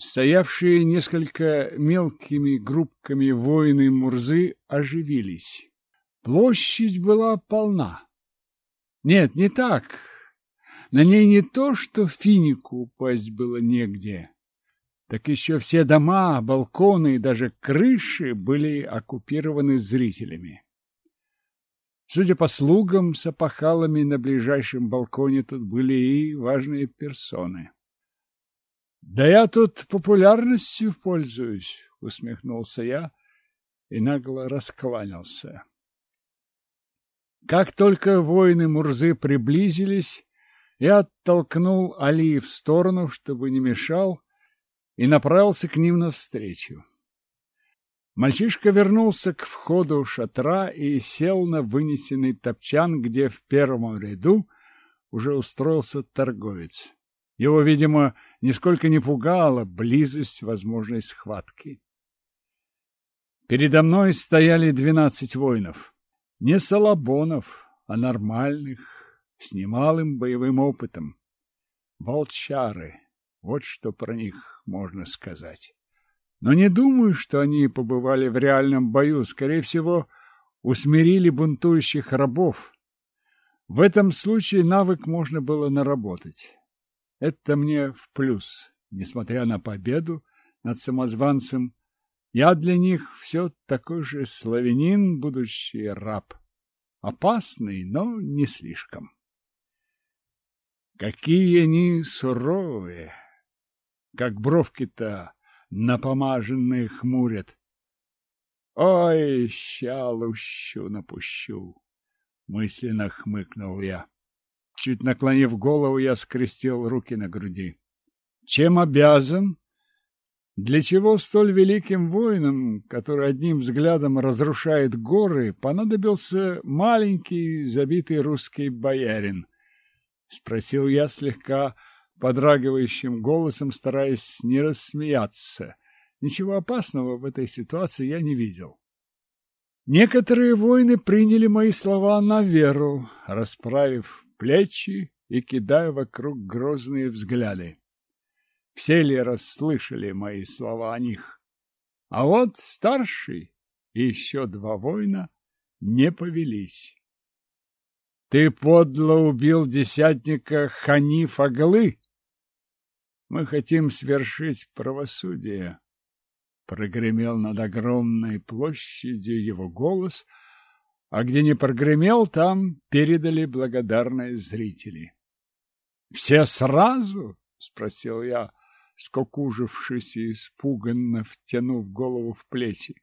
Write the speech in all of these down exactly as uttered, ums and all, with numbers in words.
Стоявшие несколько мелкими группками воины Мурзы оживились. Площадь была полна. Нет, не так. На ней не то, что финику упасть было негде, так еще все дома, балконы и даже крыши были оккупированы зрителями. Судя по слугам с опахалами, на ближайшем балконе тут были и важные персоны. «Да я тут популярностью пользуюсь», — усмехнулся я и нагло раскланялся. Как только воины Мурзы приблизились, я оттолкнул Али в сторону, чтобы не мешал, и направился к ним навстречу. Мальчишка вернулся к входу шатра и сел на вынесенный топчан, где в первом ряду уже устроился торговец. Его, видимо, нисколько не пугала близость возможной схватки. Передо мной стояли двенадцать воинов. Не салабонов, а нормальных, с немалым боевым опытом. Волчары, вот что про них можно сказать. Но не думаю, что они побывали в реальном бою. Скорее всего, усмирили бунтующих рабов. В этом случае навык можно было наработать. Это мне в плюс. Несмотря на победу над самозванцем, я для них все такой же славянин, будущий раб. Опасный, но не слишком. Какие они суровые! Как бровки-то напомаженные хмурят. Ой, ща лущу напущу! Мысленно хмыкнул я. Чуть наклонив голову, я скрестил руки на груди. Чем обязан? Для чего столь великим воинам, который одним взглядом разрушает горы, понадобился маленький забитый русский боярин? Спросил я слегка подрагивающим голосом, стараясь не рассмеяться. Ничего опасного в этой ситуации я не видел. Некоторые воины приняли мои слова на веру, расправив плечи и кидая вокруг грозные взгляды. Все ли расслышали мои слова о них? А вот старший и еще два воина не повелись. Ты подло убил десятника Ханиф Аглы. Мы хотим свершить правосудие. Прогремел над огромной площадью его голос, а где не прогремел, там передали благодарные зрители. — Все сразу? — спросил я, скокужившись и испуганно втянув голову в плечи.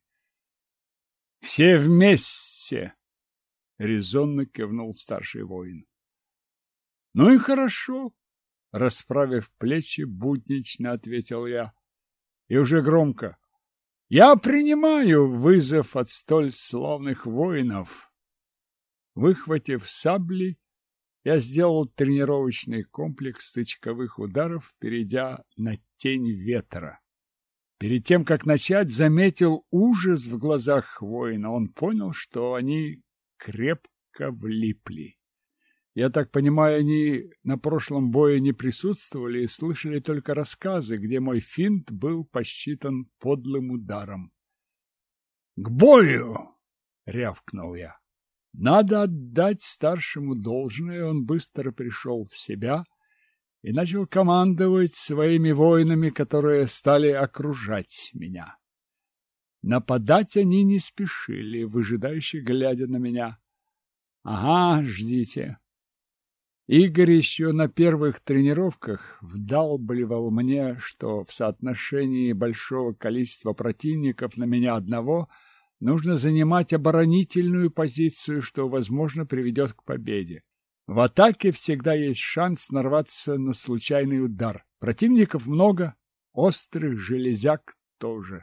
— Все вместе! — резонно кивнул старший воин. — Ну и хорошо! — расправив плечи, буднично ответил я. И уже громко. — Я принимаю вызов от столь славных воинов. Выхватив сабли, я сделал тренировочный комплекс тычковых ударов, перейдя на тень ветра. Перед тем, как начать, заметил ужас в глазах воина. Он понял, что они крепко влипли. Я так понимаю, они на прошлом бое не присутствовали и слышали только рассказы, где мой финт был посчитан подлым ударом. — К бою! — рявкнул я. Надо отдать старшему должное, он быстро пришел в себя и начал командовать своими воинами, которые стали окружать меня. Нападать они не спешили, выжидающе глядя на меня. — Ага, ждите. Игорь еще на первых тренировках вдалбливал мне, что в соотношении большого количества противников на меня одного нужно занимать оборонительную позицию, что, возможно, приведет к победе. В атаке всегда есть шанс нарваться на случайный удар. Противников много, острых железяк тоже.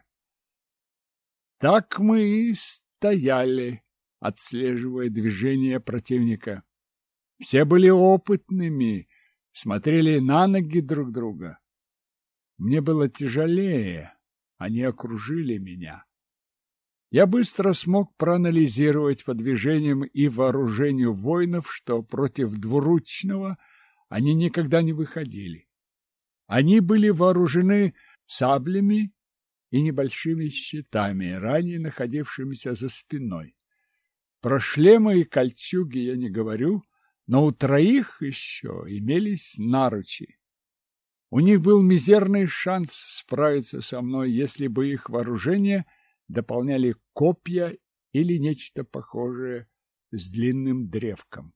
Так мы и стояли, отслеживая движение противника. Все были опытными, смотрели на ноги друг друга. Мне было тяжелее, они окружили меня. Я быстро смог проанализировать по движениям и вооружению воинов, что против двуручного они никогда не выходили. Они были вооружены саблями и небольшими щитами, ранее находившимися за спиной. Про шлемы и кольчуги я не говорю, но у троих еще имелись наручи. У них был мизерный шанс справиться со мной, если бы их вооружение дополняли копья или нечто похожее с длинным древком.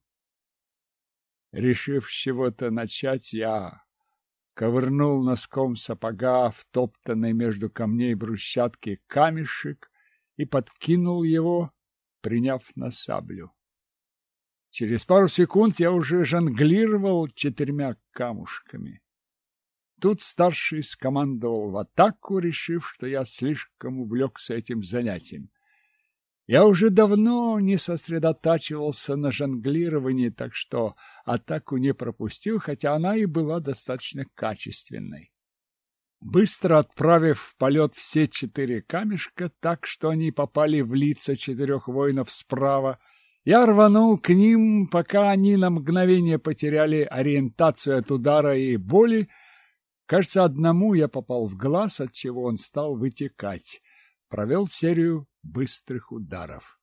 Решив с чего-то начать, я ковырнул носком сапога втоптанный между камней брусчатки камешек и подкинул его, приняв на саблю. Через пару секунд я уже жонглировал четырьмя камушками. Тут старший скомандовал в атаку, решив, что я слишком увлекся этим занятием. Я уже давно не сосредотачивался на жонглировании, так что атаку не пропустил, хотя она и была достаточно качественной. Быстро отправив в полет все четыре камешка так, что они попали в лица четырех воинов справа, я рванул к ним, пока они на мгновение потеряли ориентацию от удара и боли. Кажется, одному я попал в глаз, отчего он стал вытекать. Провел серию быстрых ударов.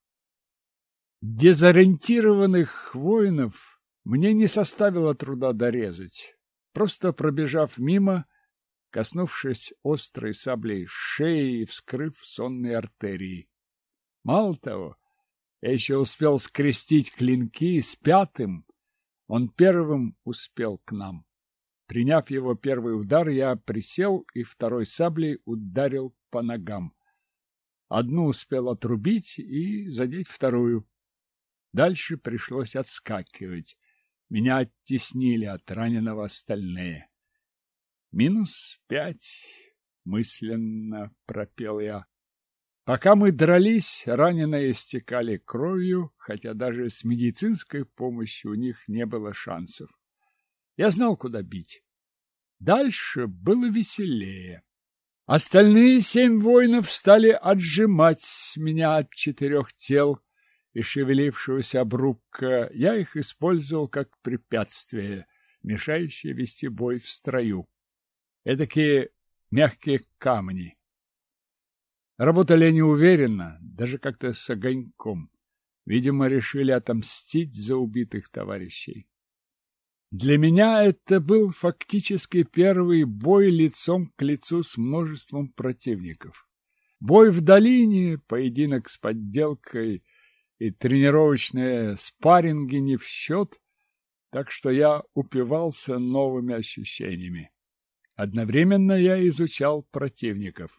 Дезориентированных воинов мне не составило труда дорезать. Просто пробежав мимо, коснувшись острой саблей шеи и вскрыв сонные артерии. Мало того, я еще успел скрестить клинки с пятым. Он первым успел к нам. Приняв его первый удар, я присел и второй саблей ударил по ногам. Одну успел отрубить и задеть вторую. Дальше пришлось отскакивать. Меня оттеснили от раненого остальные. «Минус пять», — мысленно пропел я. Пока мы дрались, раненые истекали кровью, хотя даже с медицинской помощью у них не было шансов. Я знал, куда бить. Дальше было веселее. Остальные семь воинов стали отжимать меня от четырех тел и шевелившегося обрубка. Я их использовал как препятствие, мешающее вести бой в строю. Эдакие мягкие камни. Работали они уверенно, даже как-то с огоньком. Видимо, решили отомстить за убитых товарищей. Для меня это был фактически первый бой лицом к лицу с множеством противников. Бой в долине, поединок с подделкой и тренировочные спарринги не в счет, так что я упивался новыми ощущениями. Одновременно я изучал противников.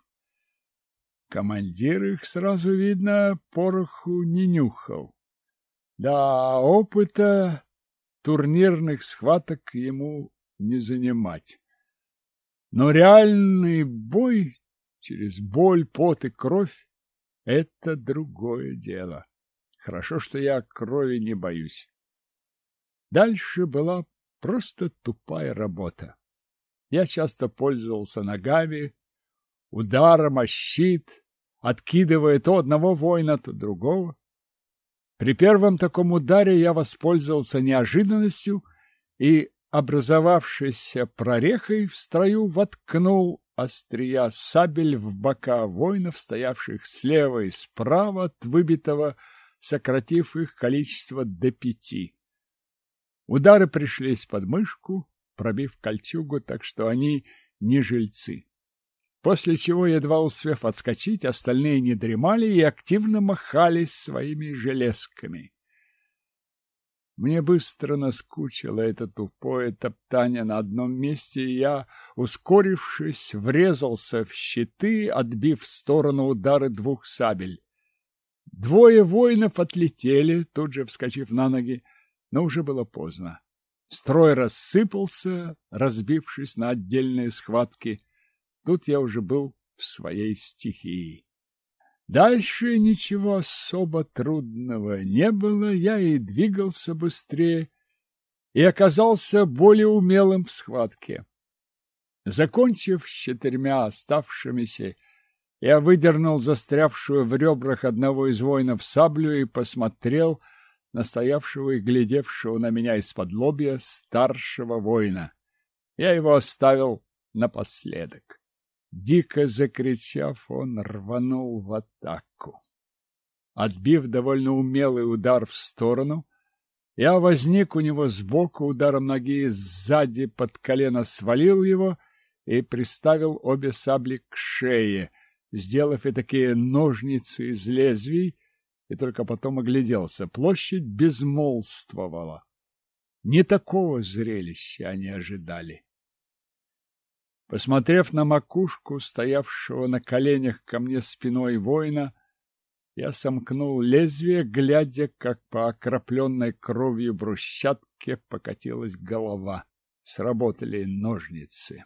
Командир их, сразу видно, пороху не нюхал. Да, опыта турнирных схваток ему не занимать. Но реальный бой через боль, пот и кровь — это другое дело. Хорошо, что я крови не боюсь. Дальше была просто тупая работа. Я часто пользовался ногами, ударом о щит, откидывая то одного воина, то другого. При первом таком ударе я воспользовался неожиданностью и, образовавшейся прорехой в строю, воткнул острия сабель в бока воинов, стоявших слева и справа от выбитого, сократив их количество до пяти. Удары пришлись под мышку, пробив кольчугу, так что они не жильцы. После чего, едва успев отскочить, остальные не дремали и активно махались своими железками. Мне быстро наскучило это тупое топтание на одном месте, и я, ускорившись, врезался в щиты, отбив в сторону удары двух сабель. Двое воинов отлетели, тут же вскочив на ноги, но уже было поздно. Строй рассыпался, разбившись на отдельные схватки. Тут я уже был в своей стихии. Дальше ничего особо трудного не было, я и двигался быстрее, и оказался более умелым в схватке. Закончив с четырьмя оставшимися, я выдернул застрявшую в ребрах одного из воинов саблю и посмотрел на стоявшего и глядевшего на меня из-под лобья старшего воина. Я его оставил напоследок. Дико закричав, он рванул в атаку. Отбив довольно умелый удар в сторону, я возник у него сбоку, ударом ноги сзади под колено свалил его и приставил обе сабли к шее, сделав и такие ножницы из лезвий, и только потом огляделся. Площадь безмолвствовала. Не такого зрелища они ожидали. Посмотрев на макушку стоявшего на коленях ко мне спиной воина, я сомкнул лезвие, глядя, как по окропленной кровью брусчатке покатилась голова. Сработали ножницы.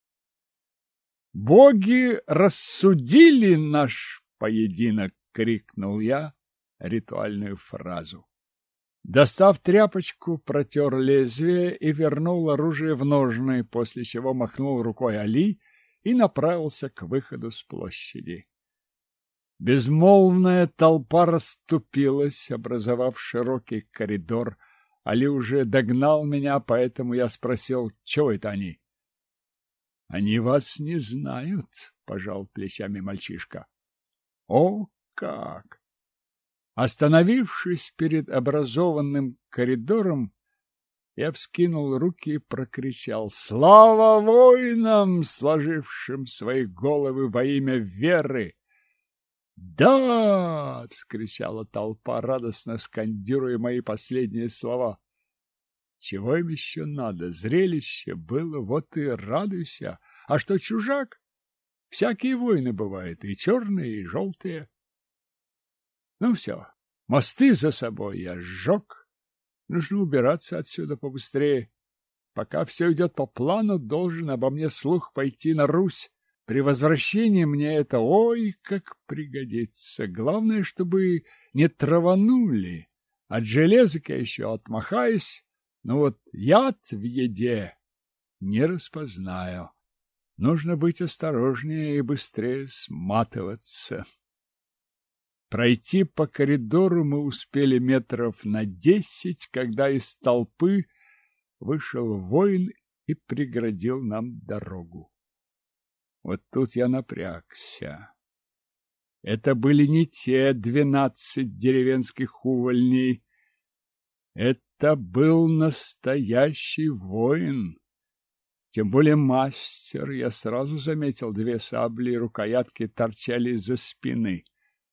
«Боги рассудили наш поединок!» — крикнул я ритуальную фразу. Достав тряпочку, протер лезвие и вернул оружие в ножны, после чего махнул рукой Али и направился к выходу с площади. Безмолвная толпа расступилась, образовав широкий коридор. Али уже догнал меня, поэтому я спросил, чего это они? — Они вас не знают, — пожал плечами мальчишка. — О, как! Остановившись перед образованным коридором, я вскинул руки и прокричал: «Слава воинам, сложившим свои головы во имя веры!» «Да!» — вскричала толпа, радостно скандируя мои последние слова. Чего им еще надо? Зрелище было, вот и радуйся. А что чужак? Всякие воины бывают, и черные, и желтые. Ну все, мосты за собой я сжег. Нужно убираться отсюда побыстрее. Пока все идет по плану, должен обо мне слух пойти на Русь. При возвращении мне это ой как пригодится. Главное, чтобы не траванули. От железок я еще отмахаюсь, но вот яд в еде не распознаю. Нужно быть осторожнее и быстрее сматываться. Пройти по коридору мы успели метров на десять, когда из толпы вышел воин и преградил нам дорогу. Вот тут я напрягся. Это были не те двенадцать деревенских увольней. Это был настоящий воин. Тем более мастер. Я сразу заметил, две сабли и рукоятки торчали из-за спины.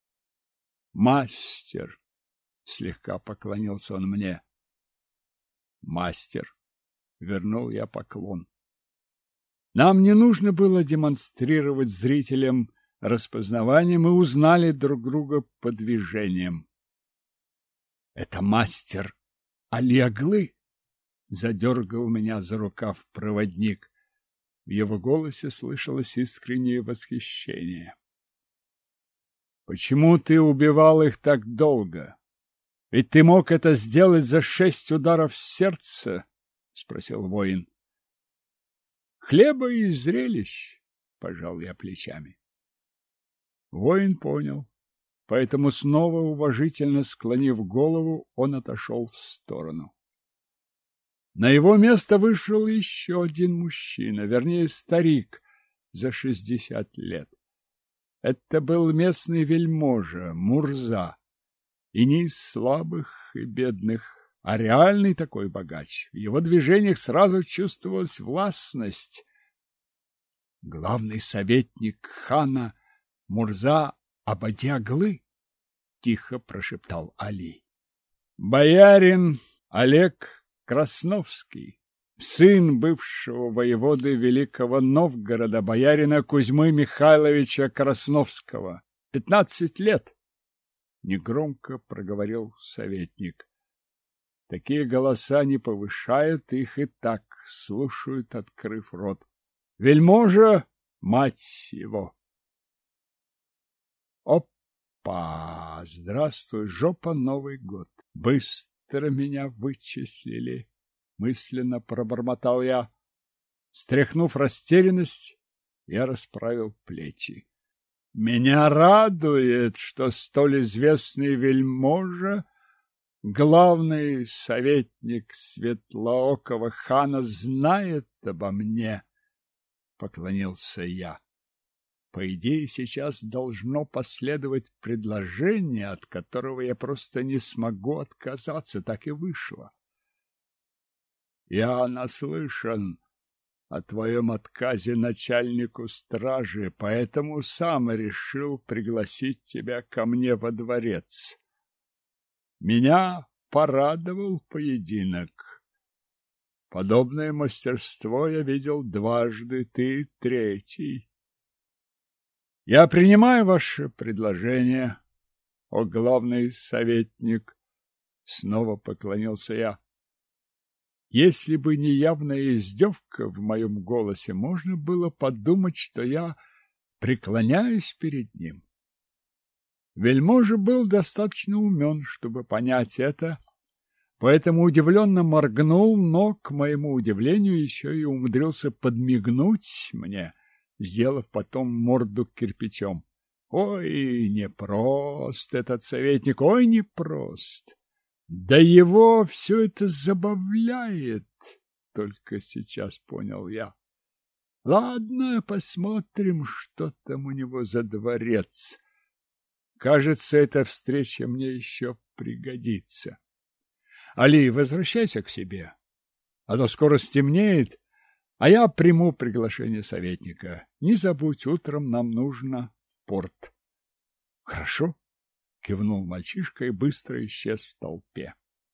Мастер, слегка поклонился он мне. Мастер, вернул я поклон. Нам не нужно было демонстрировать зрителям распознавание, мы узнали друг друга по движениям. Это мастер Али Аглы, задергал меня за рукав проводник. В его голосе слышалось искреннее восхищение. Почему ты убивал их так долго? Ведь ты мог это сделать за шесть ударов сердца, спросил воин. Хлеба и зрелищ, пожал я плечами. Воин понял, поэтому снова уважительно склонив голову, он отошел в сторону. На его место вышел еще один мужчина, вернее, старик за шестьдесят лет. Это был местный вельможа, Мурза, и не из слабых и бедных, а реальный такой богач. В его движениях сразу чувствовалась властность. Главный советник хана Мурза Абади Аглы, тихо прошептал Али. Боярин Олег Красновский, сын бывшего воеводы Великого Новгорода, боярина Кузьмы Михайловича Красновского. Пятнадцать лет, негромко проговорил советник. Такие голоса не повышают, их и так слушают, открыв рот. Вельможа, мать его. Опа! Здравствуй, жопа, Новый год. Быстро меня вычислили. Мысленно пробормотал я. Стряхнув растерянность, я расправил плечи. Меня радует, что столь известный вельможа, главный советник Светлоокого хана, знает обо мне, — поклонился я. По идее, сейчас должно последовать предложение, от которого я просто не смогу отказаться, так и вышло. Я наслышан о твоем отказе начальнику стражи, поэтому сам решил пригласить тебя ко мне во дворец. Меня порадовал поединок. Подобное мастерство я видел дважды, ты третий. Я принимаю ваше предложение, о главный советник, снова поклонился я. Если бы не явная издевка в моем голосе, можно было подумать, что я преклоняюсь перед ним. Вельможа был достаточно умен, чтобы понять это, поэтому удивленно моргнул, но, к моему удивлению, еще и умудрился подмигнуть мне, сделав потом морду кирпичом. Ой, непрост этот советник, ой, непрост. Да его все это забавляет, только сейчас понял я. Ладно, посмотрим, что там у него за дворец. Кажется, эта встреча мне еще пригодится. Али, возвращайся к себе, а то скоро стемнеет, а я приму приглашение советника. Не забудь, утром нам нужно в порт. Хорошо, кивнул мальчишка и быстро исчез в толпе.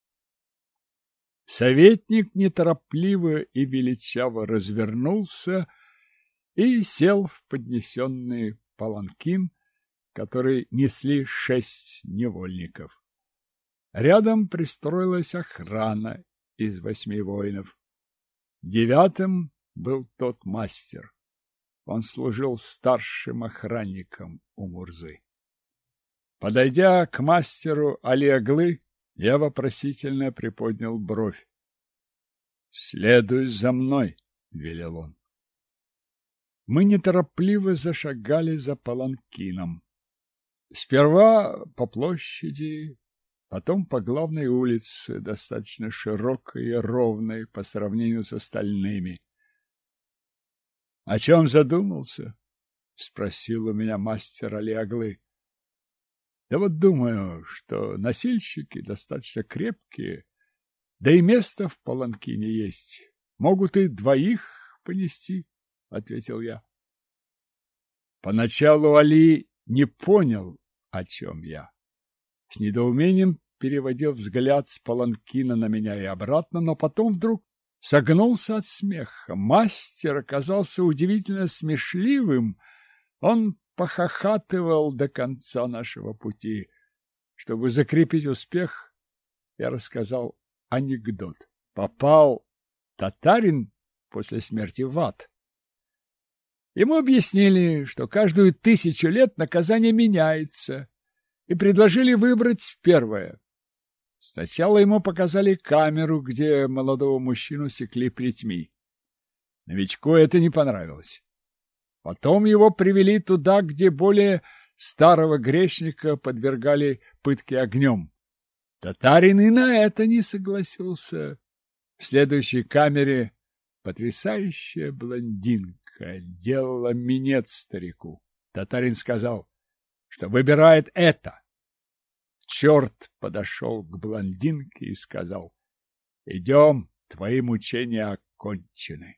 Советник неторопливо и величаво развернулся и сел в поднесенный паланкин, который несли шесть невольников. Рядом пристроилась охрана из восьми воинов. Девятым был тот мастер. Он служил старшим охранником у Мурзы. Подойдя к мастеру Али-Аглы, я вопросительно приподнял бровь. — Следуй за мной, — велел он. Мы неторопливо зашагали за паланкином. Сперва по площади, потом по главной улице, достаточно широкой и ровной по сравнению с остальными. — О чем задумался? — спросил у меня мастер Али-Аглы. — Да вот думаю, что носильщики достаточно крепкие, да и место в паланкине есть. Могут и двоих понести, — ответил я. Поначалу Али не понял, о чем я. С недоумением переводил взгляд с паланкина на меня и обратно, но потом вдруг согнулся от смеха. Мастер оказался удивительно смешливым. Он похохатывал до конца нашего пути. Чтобы закрепить успех, я рассказал анекдот. Попал татарин после смерти в ад. Ему объяснили, что каждую тысячу лет наказание меняется, и предложили выбрать первое. Сначала ему показали камеру, где молодого мужчину секли плетьми. Новичку это не понравилось. Потом его привели туда, где более старого грешника подвергали пытке огнем. Татарин и на это не согласился. В следующей камере потрясающая блондинка делала минет старику. Татарин сказал, что выбирает это. Черт подошел к блондинке и сказал, идем, твои мучения окончены.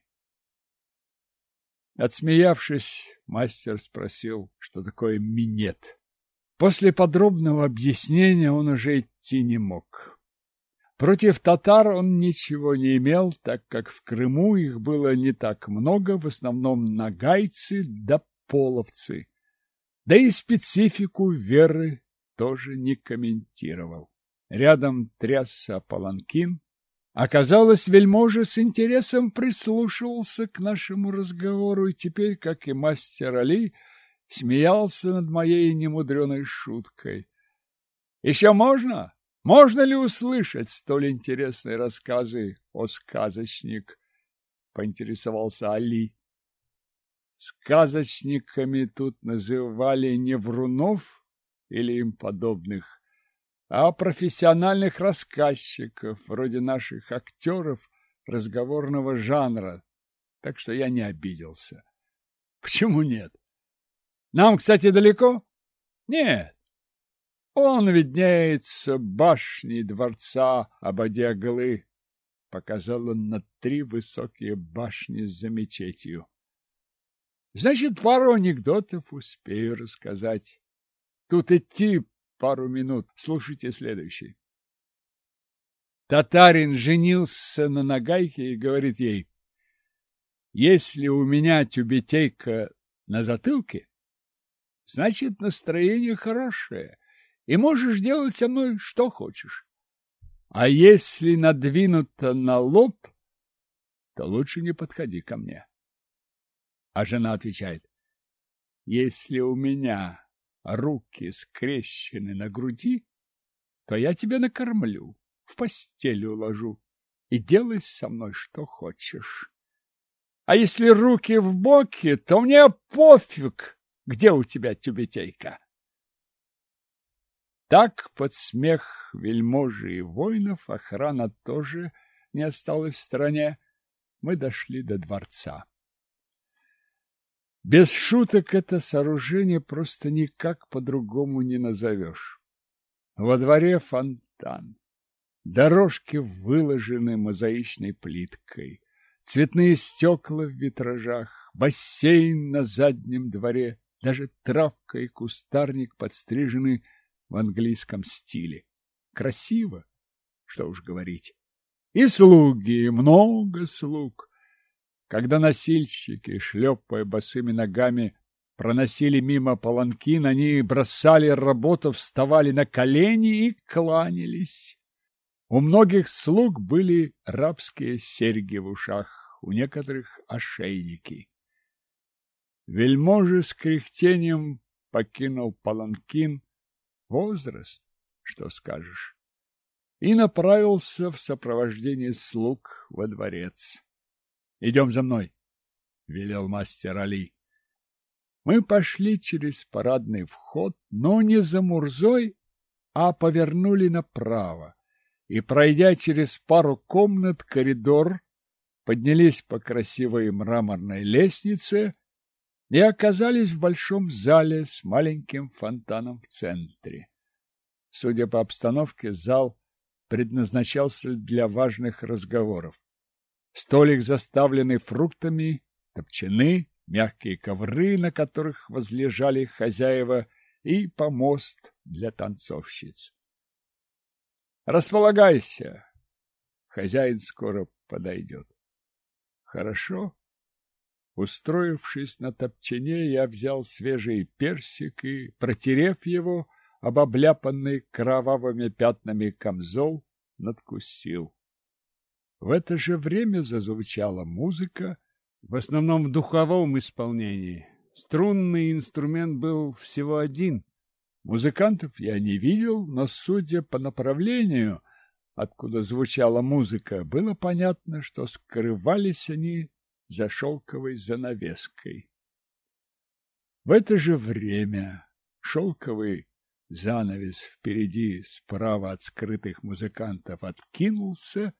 Отсмеявшись, мастер спросил, что такое минет. После подробного объяснения он уже идти не мог. Против татар он ничего не имел, так как в Крыму их было не так много, в основном нагайцы да половцы. Да и специфику веры тоже не комментировал. Рядом трясся паланкин. Оказалось, вельможа с интересом прислушивался к нашему разговору и теперь, как и мастер Али, смеялся над моей немудреной шуткой. — Еще можно? Можно ли услышать столь интересные рассказы, о сказочник? — поинтересовался Али. Сказочниками тут называли не врунов или им подобных, а профессиональных рассказчиков, вроде наших актеров разговорного жанра, так что я не обиделся. Почему нет? Нам, кстати, далеко? Нет. Он виднеется башней дворца Абади-Аглы. Показал он на три высокие башни за мечетью. Значит, пару анекдотов успею рассказать. Тут идти пару минут. Слушайте следующий. Татарин женился на нагайке и говорит ей: если у меня тюбетейка на затылке, значит, настроение хорошее, и можешь делать со мной что хочешь. А если надвинуто на лоб, то лучше не подходи ко мне. А жена отвечает: если у меня руки скрещены на груди, то я тебя накормлю, в постель уложу и делай со мной что хочешь. А если руки в боки, то мне пофиг, где у тебя тюбетейка. Так, под смех вельможи и воинов, охрана тоже не осталась в стороне. Мы дошли до дворца. Без шуток, это сооружение просто никак по-другому не назовешь. Во дворе фонтан. Дорожки выложены мозаичной плиткой. Цветные стекла в витражах. Бассейн на заднем дворе. Даже травка и кустарник подстрижены в английском стиле. Красиво, что уж говорить. И слуги, много слуг. Когда носильщики, шлепая босыми ногами, проносили мимо паланкин, они бросали работу, вставали на колени и кланялись. У многих слуг были рабские серьги в ушах, у некоторых ошейники. Вельможа с кряхтением покинул паланкин, возраст, что скажешь, и направился в сопровождении слуг во дворец. — Идем за мной, — велел мастер Али. Мы пошли через парадный вход, но не за Мурзой, а повернули направо, и, пройдя через пару комнат коридор, поднялись по красивой мраморной лестнице и оказались в большом зале с маленьким фонтаном в центре. Судя по обстановке, зал предназначался для важных разговоров. Столик, заставленный фруктами, топчаны, мягкие ковры, на которых возлежали хозяева, и помост для танцовщиц. «Располагайся, хозяин скоро подойдет». «Хорошо». Устроившись на топчине, я взял свежий персик и, протерев его об обляпанный кровавыми пятнами камзол, надкусил. В это же время зазвучала музыка, в основном в духовом исполнении. Струнный инструмент был всего один. Музыкантов я не видел, но, судя по направлению, откуда звучала музыка, было понятно, что скрывались они за шелковой занавеской. В это же время шелковый занавес впереди, справа от скрытых музыкантов, откинулся,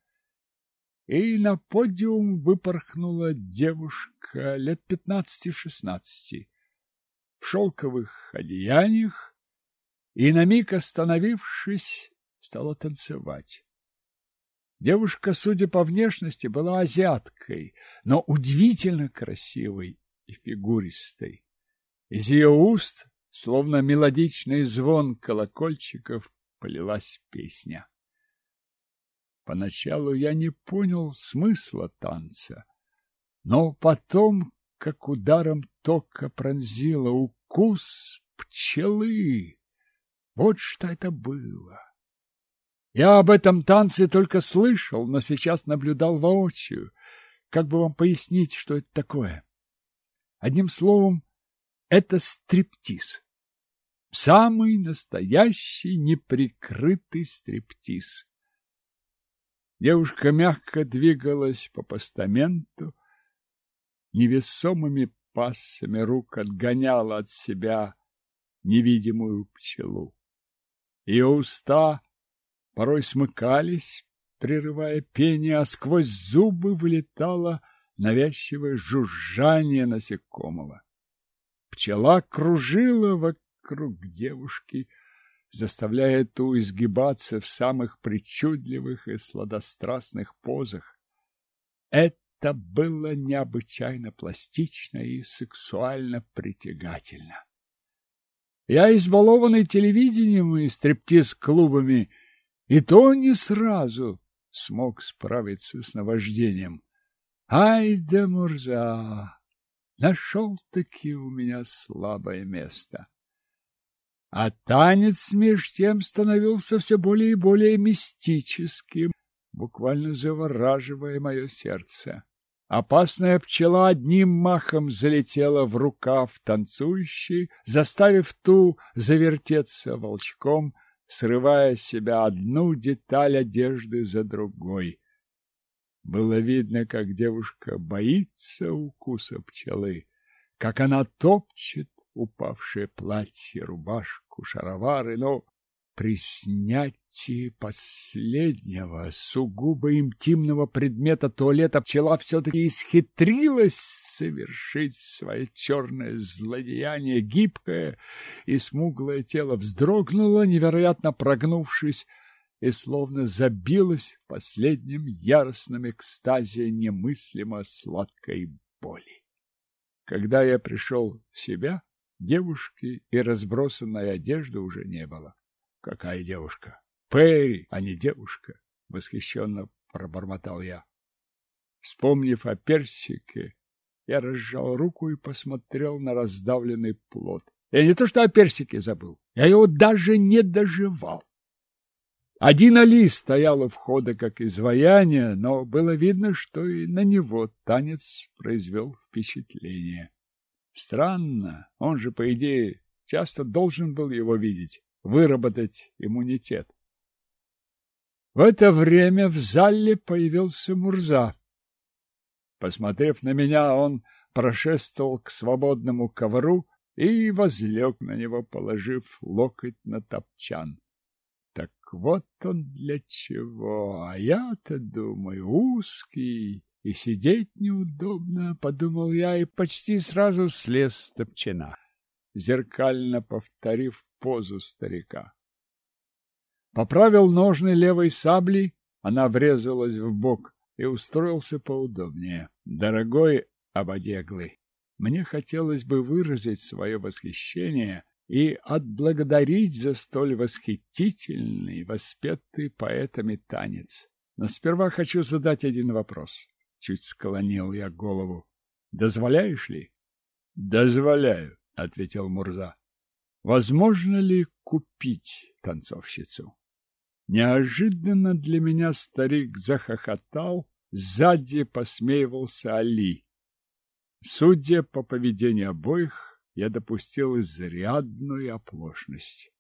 и на подиум выпорхнула девушка лет пятнадцати-шестнадцати в шелковых одеяниях и, на миг остановившись, стала танцевать. Девушка, судя по внешности, была азиаткой, но удивительно красивой и фигуристой. Из ее уст, словно мелодичный звон колокольчиков, полилась песня. Поначалу я не понял смысла танца, но потом, как ударом тока, пронзило: укус пчелы. Вот что это было. Я об этом танце только слышал, но сейчас наблюдал воочию. Как бы вам пояснить, что это такое? Одним словом, это стриптиз. Самый настоящий неприкрытый стриптиз. Девушка мягко двигалась по постаменту, невесомыми пассами рук отгоняла от себя невидимую пчелу. Ее уста порой смыкались, прерывая пение, а сквозь зубы вылетало навязчивое жужжание насекомого. Пчела кружила вокруг девушки, заставляя ту изгибаться в самых причудливых и сладострастных позах. Это было необычайно пластично и сексуально притягательно. Я, избалованный телевидением и стриптиз-клубами, и то не сразу смог справиться с наваждением. Ай да Мурза! Нашел-таки у меня слабое место. А танец меж тем становился все более и более мистическим, буквально завораживая мое сердце. Опасная пчела одним махом залетела в рукав танцующей, заставив ту завертеться волчком, срывая с себя одну деталь одежды за другой. Было видно, как девушка боится укуса пчелы, как она топчет упавшее платье, рубашку, шаровары, но при снятии последнего сугубо интимного предмета туалета пчела все-таки исхитрилась совершить свое черное злодеяние. Гибкое и смуглое тело вздрогнуло, невероятно прогнувшись, и словно забилось в последнем яростном экстазе немыслимо сладкой боли. Когда я пришел в себя, девушки и разбросанной одежды уже не было. Какая девушка? Перри, а не девушка, восхищенно пробормотал я. Вспомнив о персике, я разжал руку и посмотрел на раздавленный плод. Я не то что о персике забыл, я его даже не доживал. Один Али стоял у входа как изваяние, но было видно, что и на него танец произвел впечатление. Странно, он же, по идее, часто должен был его видеть, выработать иммунитет. В это время в зале появился Мурза. Посмотрев на меня, он прошествовал к свободному ковру и возлег на него, положив локоть на топчан. Так вот он для чего, а я-то думаю, узкий, и сидеть неудобно, подумал я, и почти сразу слез с топчана, зеркально повторив позу старика. Поправил ножны левой сабли, она врезалась в бок, и устроился поудобнее. Дорогой Ободеглый, мне хотелось бы выразить свое восхищение и отблагодарить за столь восхитительный, воспетый поэтами танец. Но сперва хочу задать один вопрос. Чуть склонил я голову. Дозволяешь ли? Дозволяю, ответил Мурза. Возможно ли купить танцовщицу? Неожиданно для меня старик захохотал, сзади посмеивался Али. Судя по поведению обоих, я допустил изрядную оплошность.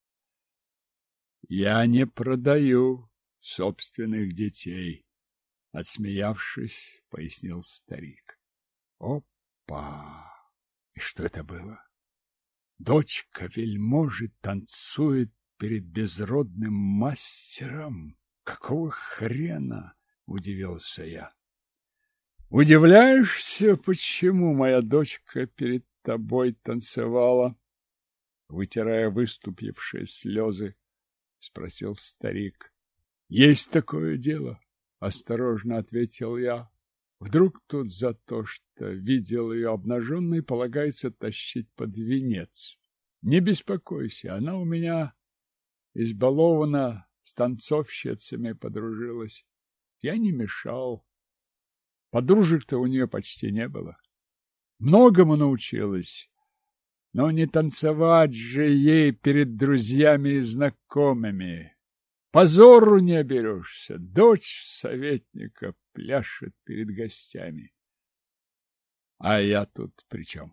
Я не продаю собственных детей, отсмеявшись, пояснил старик. Опа! И что это было? Дочка вельможи танцует перед безродным мастером? Какого хрена? Удивился я. Удивляешься, почему моя дочка перед тобой танцевала? Вытирая выступившие слезы, спросил старик. Есть такое дело, осторожно ответил я. Вдруг тут за то, что видел ее обнаженной, полагается тащить под венец. Не беспокойся, она у меня избалована, с танцовщицами подружилась. Я не мешал. Подружек-то у нее почти не было. Многому научилась, но не танцевать же ей перед друзьями и знакомыми. Позору не оберешься. Дочь советника пляшет перед гостями. А я тут при чем?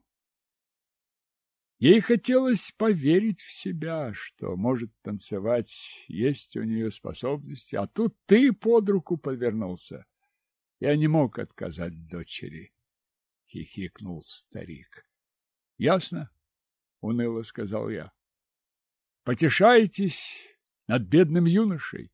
Ей хотелось поверить в себя, что может танцевать, есть у нее способности, а тут ты под руку подвернулся. Я не мог отказать дочери, — хихикнул старик. — Ясно, — уныло сказал я. — Потешаетесь над бедным юношей.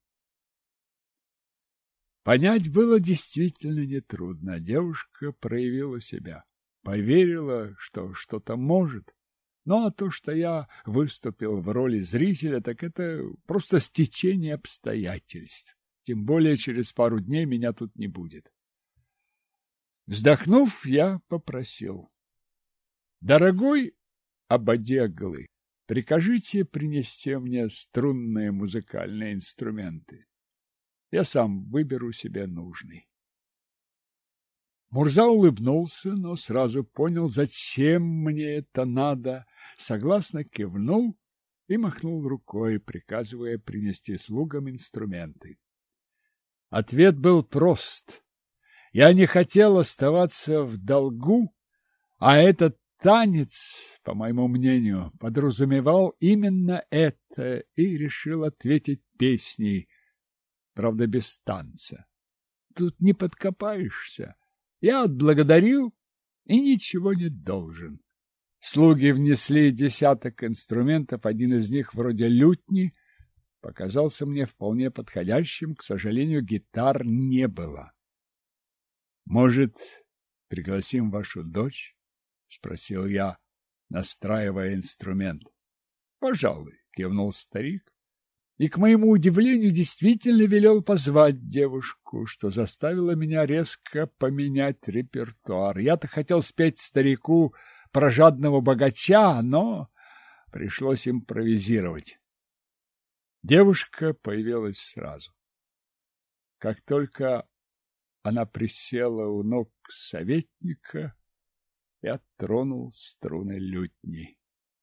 Понять было действительно нетрудно. Девушка проявила себя, поверила, что что-то может. Ну, а то, что я выступил в роли зрителя, так это просто стечение обстоятельств. Тем более через пару дней меня тут не будет. Вздохнув, я попросил: «Дорогой Абади-Аглы, прикажите принести мне струнные музыкальные инструменты. Я сам выберу себе нужный». Мурза улыбнулся, но сразу понял, зачем мне это надо, согласно кивнул и махнул рукой, приказывая принести слугам инструменты. Ответ был прост. Я не хотел оставаться в долгу, а этот танец, по моему мнению, подразумевал именно это, и решил ответить песней, правда, без танца. Тут не подкопаешься. Я отблагодарил и ничего не должен. Слуги внесли десяток инструментов, один из них, вроде лютни, показался мне вполне подходящим. К сожалению, гитар не было. — Может, пригласим вашу дочь? — спросил я, настраивая инструмент. — Пожалуй, — кивнул старик. И, к моему удивлению, действительно велел позвать девушку, что заставило меня резко поменять репертуар. Я-то хотел спеть старику про жадного богача, но пришлось импровизировать. Девушка появилась сразу. Как только она присела у ног советника, я тронул струны лютни.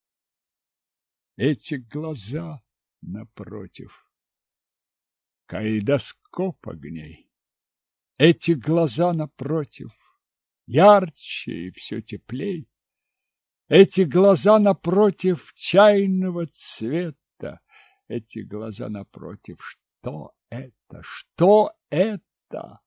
Эти глаза напротив, калейдоскоп огней. Эти глаза напротив, ярче и все теплей. Эти глаза напротив, чайного цвета. Эти глаза напротив, что это? Что это?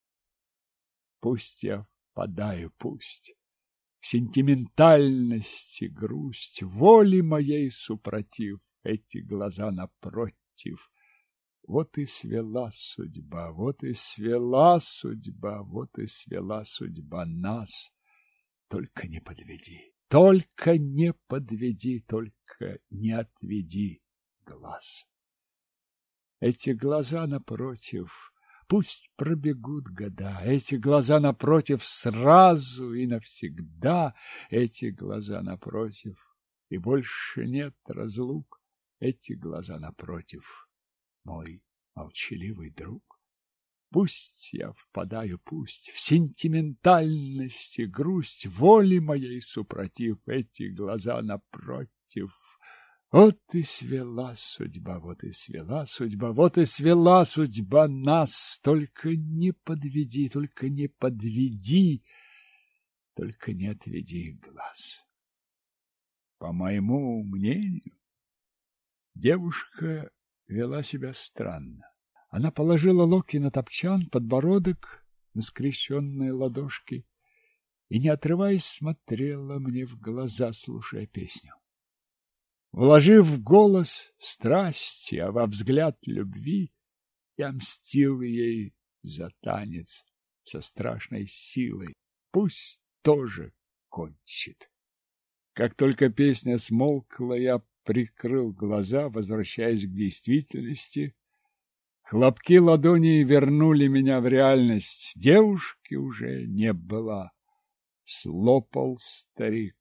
Пусть я впадаю, пусть в сентиментальность и грусть, воли моей супротив. Эти глаза напротив. Вот и свела судьба, вот и свела судьба, вот и свела судьба нас. Только не подведи, только не подведи, только не отведи глаз. Эти глаза напротив, пусть пробегут года, эти глаза напротив сразу и навсегда, эти глаза напротив, и больше нет разлук. Эти глаза напротив, мой молчаливый друг. Пусть я впадаю, пусть в сентиментальность и грусть, воли моей супротив, эти глаза напротив. Вот и свела судьба, вот и свела судьба, вот и свела судьба нас. Только не подведи, только не подведи, только не отведи глаз. По моему мнению, девушка вела себя странно. Она положила локти на топчан, подбородок на скрещенные ладошки и, не отрываясь, смотрела мне в глаза, слушая песню. Вложив в голос страсти, а во взгляд любви, я мстил ей за танец со страшной силой. Пусть тоже кончит. Как только песня смолкла, я прикрыл глаза, возвращаясь к действительности. Хлопки ладоней вернули меня в реальность. Девушки уже не было. Слопал старик.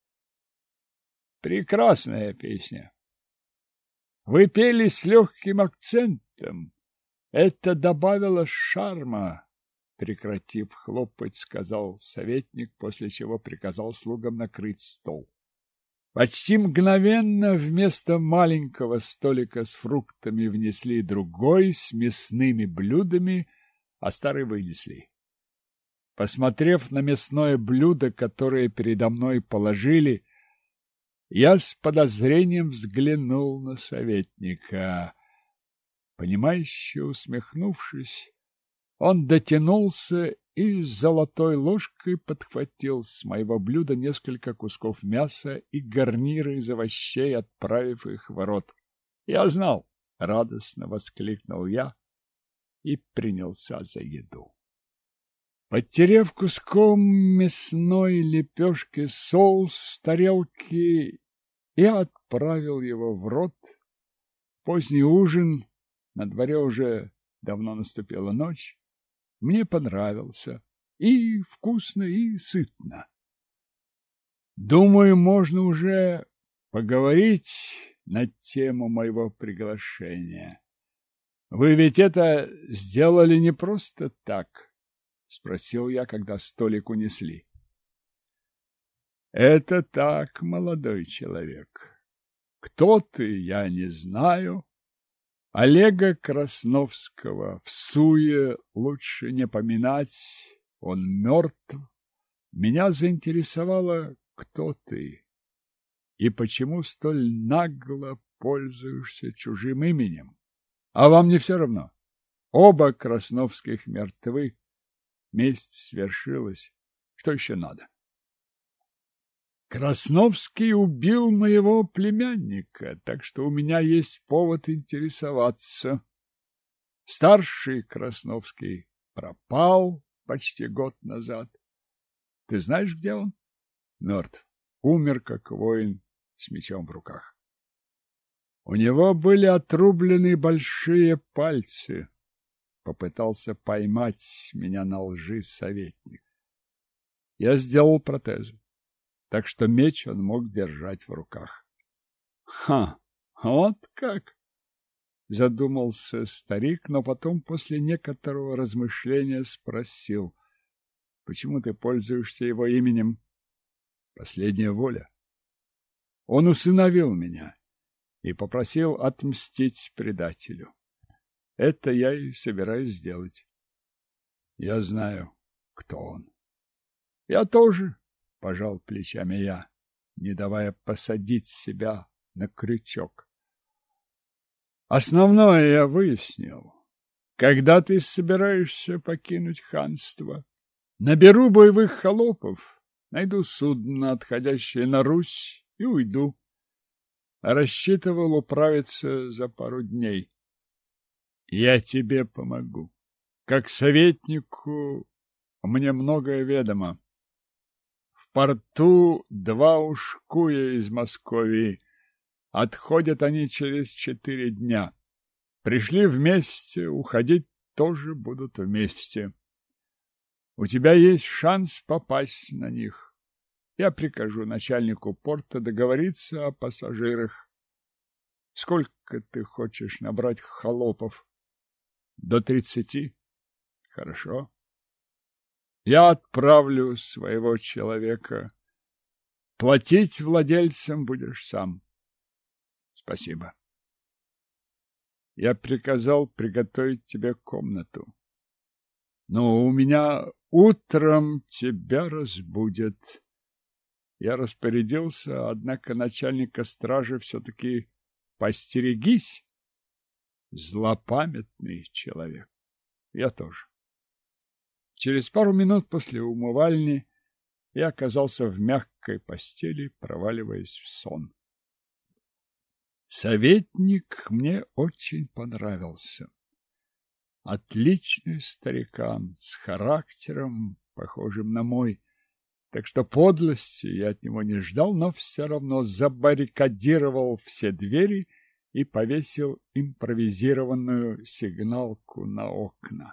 Прекрасная песня. Вы пели с легким акцентом. Это добавило шарма. Прекратив хлопать, сказал советник, после чего приказал слугам накрыть стол. Почти мгновенно вместо маленького столика с фруктами внесли другой с мясными блюдами, а старый вынесли. Посмотрев на мясное блюдо, которое передо мной положили, я с подозрением взглянул на советника. Понимающе усмехнувшись, он дотянулся и с золотой ложкой подхватил с моего блюда несколько кусков мяса и гарниры из овощей, отправив их в рот. Я знал, радостно воскликнул я и принялся за еду. Подтерев куском мясной лепешки соус с тарелки, я отправил его в рот. Поздний ужин, на дворе уже давно наступила ночь, мне понравился. И вкусно, и сытно. Думаю, можно уже поговорить на тему моего приглашения. Вы ведь это сделали не просто так? Спросил я, когда столик унесли. Это так, молодой человек. Кто ты, я не знаю. Олега Красновского в суе лучше не поминать, он мертв. Меня заинтересовало, кто ты и почему столь нагло пользуешься чужим именем. А вам не все равно? Оба Красновских мертвы. Месть свершилась. Что еще надо? Красновский убил моего племянника, так что у меня есть повод интересоваться. Старший Красновский пропал почти год назад. Ты знаешь, где он? Мертв. Умер, как воин, с мечом в руках. У него были отрублены большие пальцы. Попытался поймать меня на лжи советник. Я сделал протезы, так что меч он мог держать в руках. Ха, вот как! Задумался старик, но потом после некоторого размышления спросил: почему ты пользуешься его именем? Последняя воля. Он усыновил меня и попросил отмстить предателю. Это я и собираюсь сделать. Я знаю, кто он. Я тоже, пожал плечами я, не давая посадить себя на крючок. Основное я выяснил. Когда ты собираешься покинуть ханство? Наберу боевых холопов, найду судно, отходящее на Русь, и уйду. Рассчитывал управиться за пару дней. Я тебе помогу. Как советнику мне многое ведомо. В порту два ушкуя из Московии. Отходят они через четыре дня. Пришли вместе, уходить тоже будут вместе. У тебя есть шанс попасть на них. Я прикажу начальнику порта договориться о пассажирах. Сколько ты хочешь набрать холопов? До тридцати? Хорошо. Я отправлю своего человека. Платить владельцам будешь сам. Спасибо. Я приказал приготовить тебе комнату. Но у меня утром тебя разбудят. Я распорядился, однако начальника стражи все-таки постерегись. Злопамятный человек. Я тоже. Через пару минут после умывальни я оказался в мягкой постели, проваливаясь в сон. Советник мне очень понравился. Отличный старикан, с характером, похожим на мой, так что подлости я от него не ждал, но все равно забаррикадировал все двери и повесил импровизированную сигналку на окна.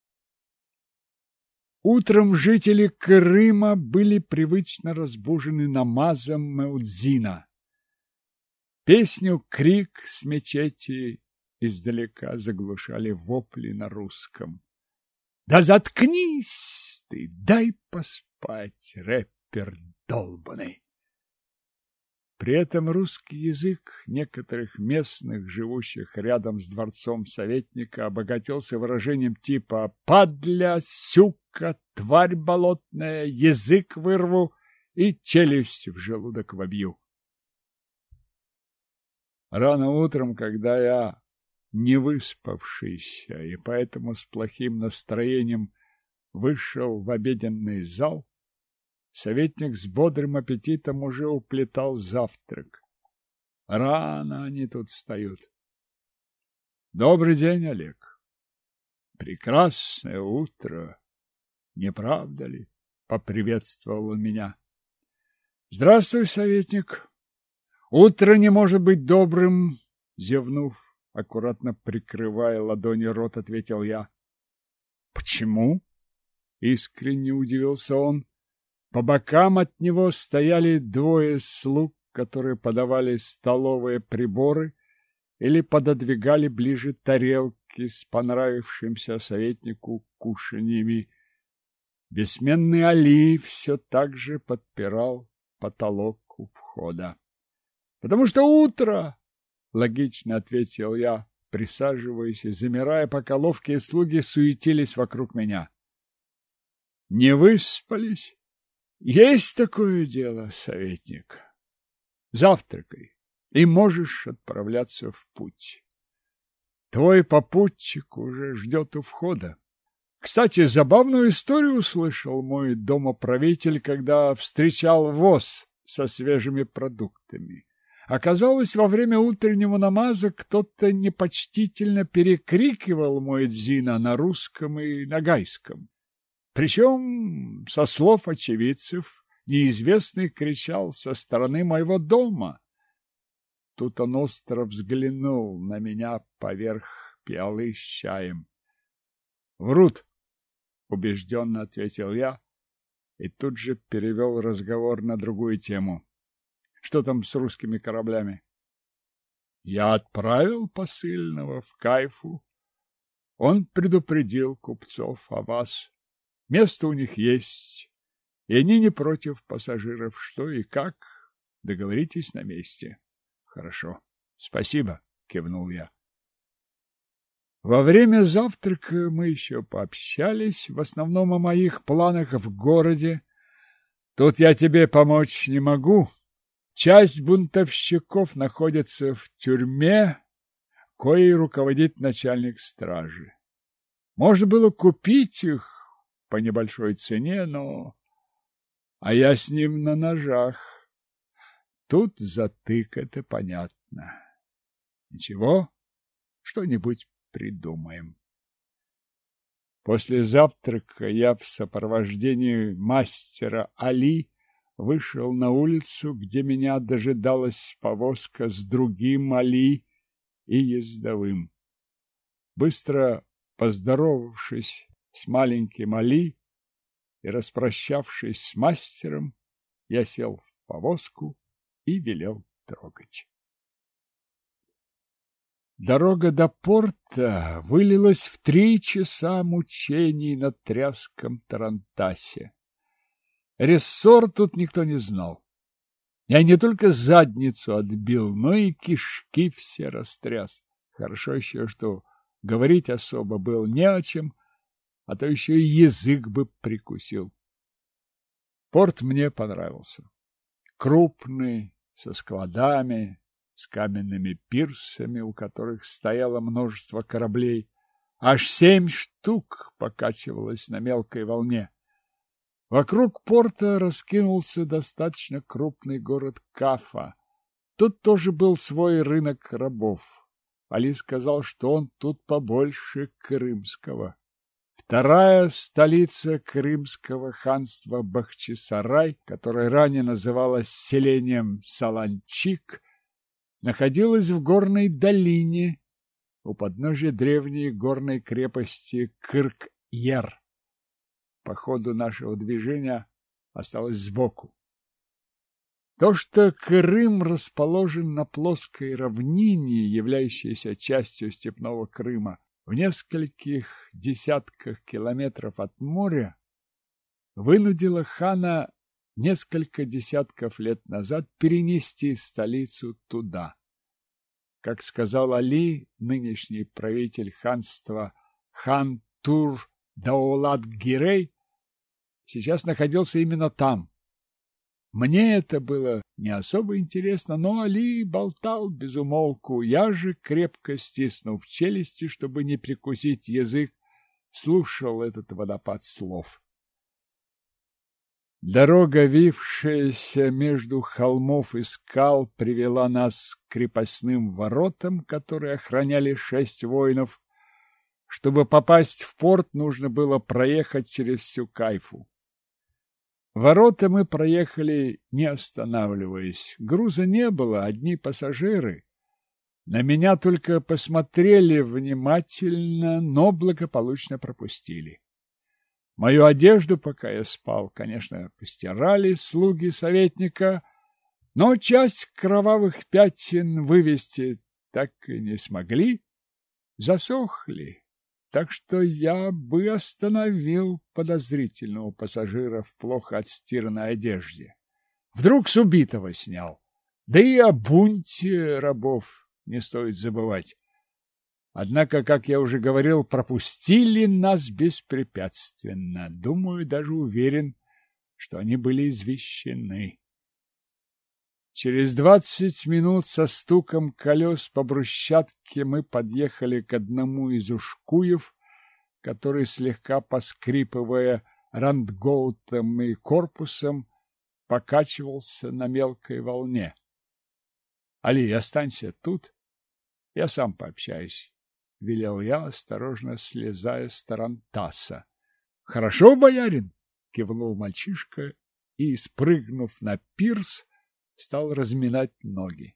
Утром жители Крыма были привычно разбужены намазом Меудзина. Песню «Крик» с мечети издалека заглушали вопли на русском. «Да заткнись ты, дай поспать, рэпер долбаный!» При этом русский язык некоторых местных, живущих рядом с дворцом советника, обогатился выражением типа «падля», «сюка», «тварь болотная», «язык вырву» и «челюсть в желудок вобью». Рано утром, когда я, не выспавшийся и поэтому с плохим настроением, вышел в обеденный зал, советник с бодрым аппетитом уже уплетал завтрак. Рано они тут встают. Добрый день, Олег. Прекрасное утро. Не правда ли? Поприветствовал он меня. Здравствуй, советник. Утро не может быть добрым, зевнув, аккуратно прикрывая ладонью рот, ответил я. Почему? Искренне удивился он. По бокам от него стояли двое слуг, которые подавали столовые приборы или пододвигали ближе тарелки с понравившимся советнику кушаньями. Бессменный Али все так же подпирал потолок у входа. — Потому что утро! — логично ответил я, присаживаясь и замирая, пока ловкие слуги суетились вокруг меня. — Не выспались? — Есть такое дело, советник. Завтракай, и можешь отправляться в путь. Твой попутчик уже ждет у входа. Кстати, забавную историю услышал мой домоправитель, когда встречал воз со свежими продуктами. Оказалось, во время утреннего намаза кто-то непочтительно перекрикивал муэдзина на русском и на гайском. Причем, со слов очевидцев, неизвестный кричал со стороны моего дома. Тут он остро взглянул на меня поверх пиалы с чаем. — Врут! — убежденно ответил я и тут же перевел разговор на другую тему. — Что там с русскими кораблями? — Я отправил посыльного в Кайфу. Он предупредил купцов о вас. Место у них есть, и они не против пассажиров. Что и как, договоритесь на месте. — Хорошо. Спасибо, — кивнул я. Во время завтрака мы еще пообщались, в основном о моих планах в городе. Тут я тебе помочь не могу. Часть бунтовщиков находится в тюрьме, коей руководит начальник стражи. Можно было купить их по небольшой цене, но... А я с ним на ножах. Тут затык, это понятно. Ничего, что-нибудь придумаем. После завтрака я в сопровождении мастера Али вышел на улицу, где меня дожидалась повозка с другим Али и ездовым. Быстро поздоровавшись с маленьким Али и распрощавшись с мастером, я сел в повозку и велел трогать. Дорога до порта вылилась в три часа мучений на тряском тарантасе. Рессор тут никто не знал. Я не только задницу отбил, но и кишки все растряс. Хорошо еще, что говорить особо было не о чем, а то еще и язык бы прикусил. Порт мне понравился. Крупный, со складами, с каменными пирсами, у которых стояло множество кораблей. Аж семь штук покачивалось на мелкой волне. Вокруг порта раскинулся достаточно крупный город Кафа. Тут тоже был свой рынок рабов. Али сказал, что он тут побольше крымского. Вторая столица крымского ханства Бахчисарай, которая ранее называлась селением Саланчик, находилась в горной долине у подножия древней горной крепости Кырк-Ер. По ходу нашего движения осталось сбоку. То, что Крым расположен на плоской равнине, являющейся частью степного Крыма, в нескольких десятках километров от моря, вынудило хана несколько десятков лет назад перенести столицу туда. Как сказал Али, нынешний правитель ханства хан Тур-Даулат-Гирей сейчас находился именно там. Мне это было не особо интересно, но Али болтал без умолку. Я же, крепко стиснув челюсти, чтобы не прикусить язык, слушал этот водопад слов. Дорога, вившаяся между холмов и скал, привела нас к крепостным воротам, которые охраняли шесть воинов. Чтобы попасть в порт, нужно было проехать через всю Кайфу. Ворота мы проехали, не останавливаясь. Груза не было, одни пассажиры. На меня только посмотрели внимательно, но благополучно пропустили. Мою одежду, пока я спал, конечно, постирали слуги советника, но часть кровавых пятен вывести так и не смогли, засохли. Так что я бы остановил подозрительного пассажира в плохо отстиранной одежде. Вдруг с убитого снял. Да и о бунте рабов не стоит забывать. Однако, как я уже говорил, пропустили нас беспрепятственно. Думаю, даже уверен, что они были извещены. Через двадцать минут со стуком колес по брусчатке мы подъехали к одному из ушкуев, который, слегка поскрипывая рандгоутом и корпусом, покачивался на мелкой волне. — Али, останься тут, я сам пообщаюсь, — велел я, осторожно слезая с тарантаса. — Хорошо, боярин, — кивнул мальчишка и, спрыгнув на пирс, стал разминать ноги.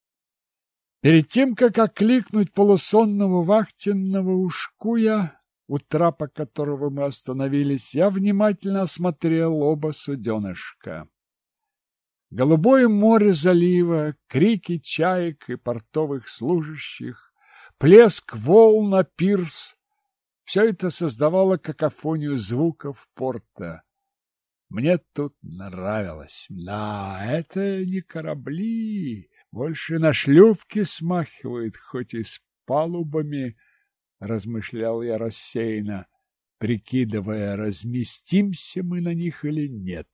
Перед тем, как окликнуть полусонного вахтенного ушкуя, у трапа которого мы остановились, я внимательно осмотрел оба суденышка. Голубое море залива, крики чаек и портовых служащих, плеск волн на пирс — все это создавало какофонию звуков порта. Мне тут нравилось. Да, это не корабли, больше на шлюпки смахивают, хоть и с палубами, размышлял я рассеянно, прикидывая, разместимся мы на них или нет.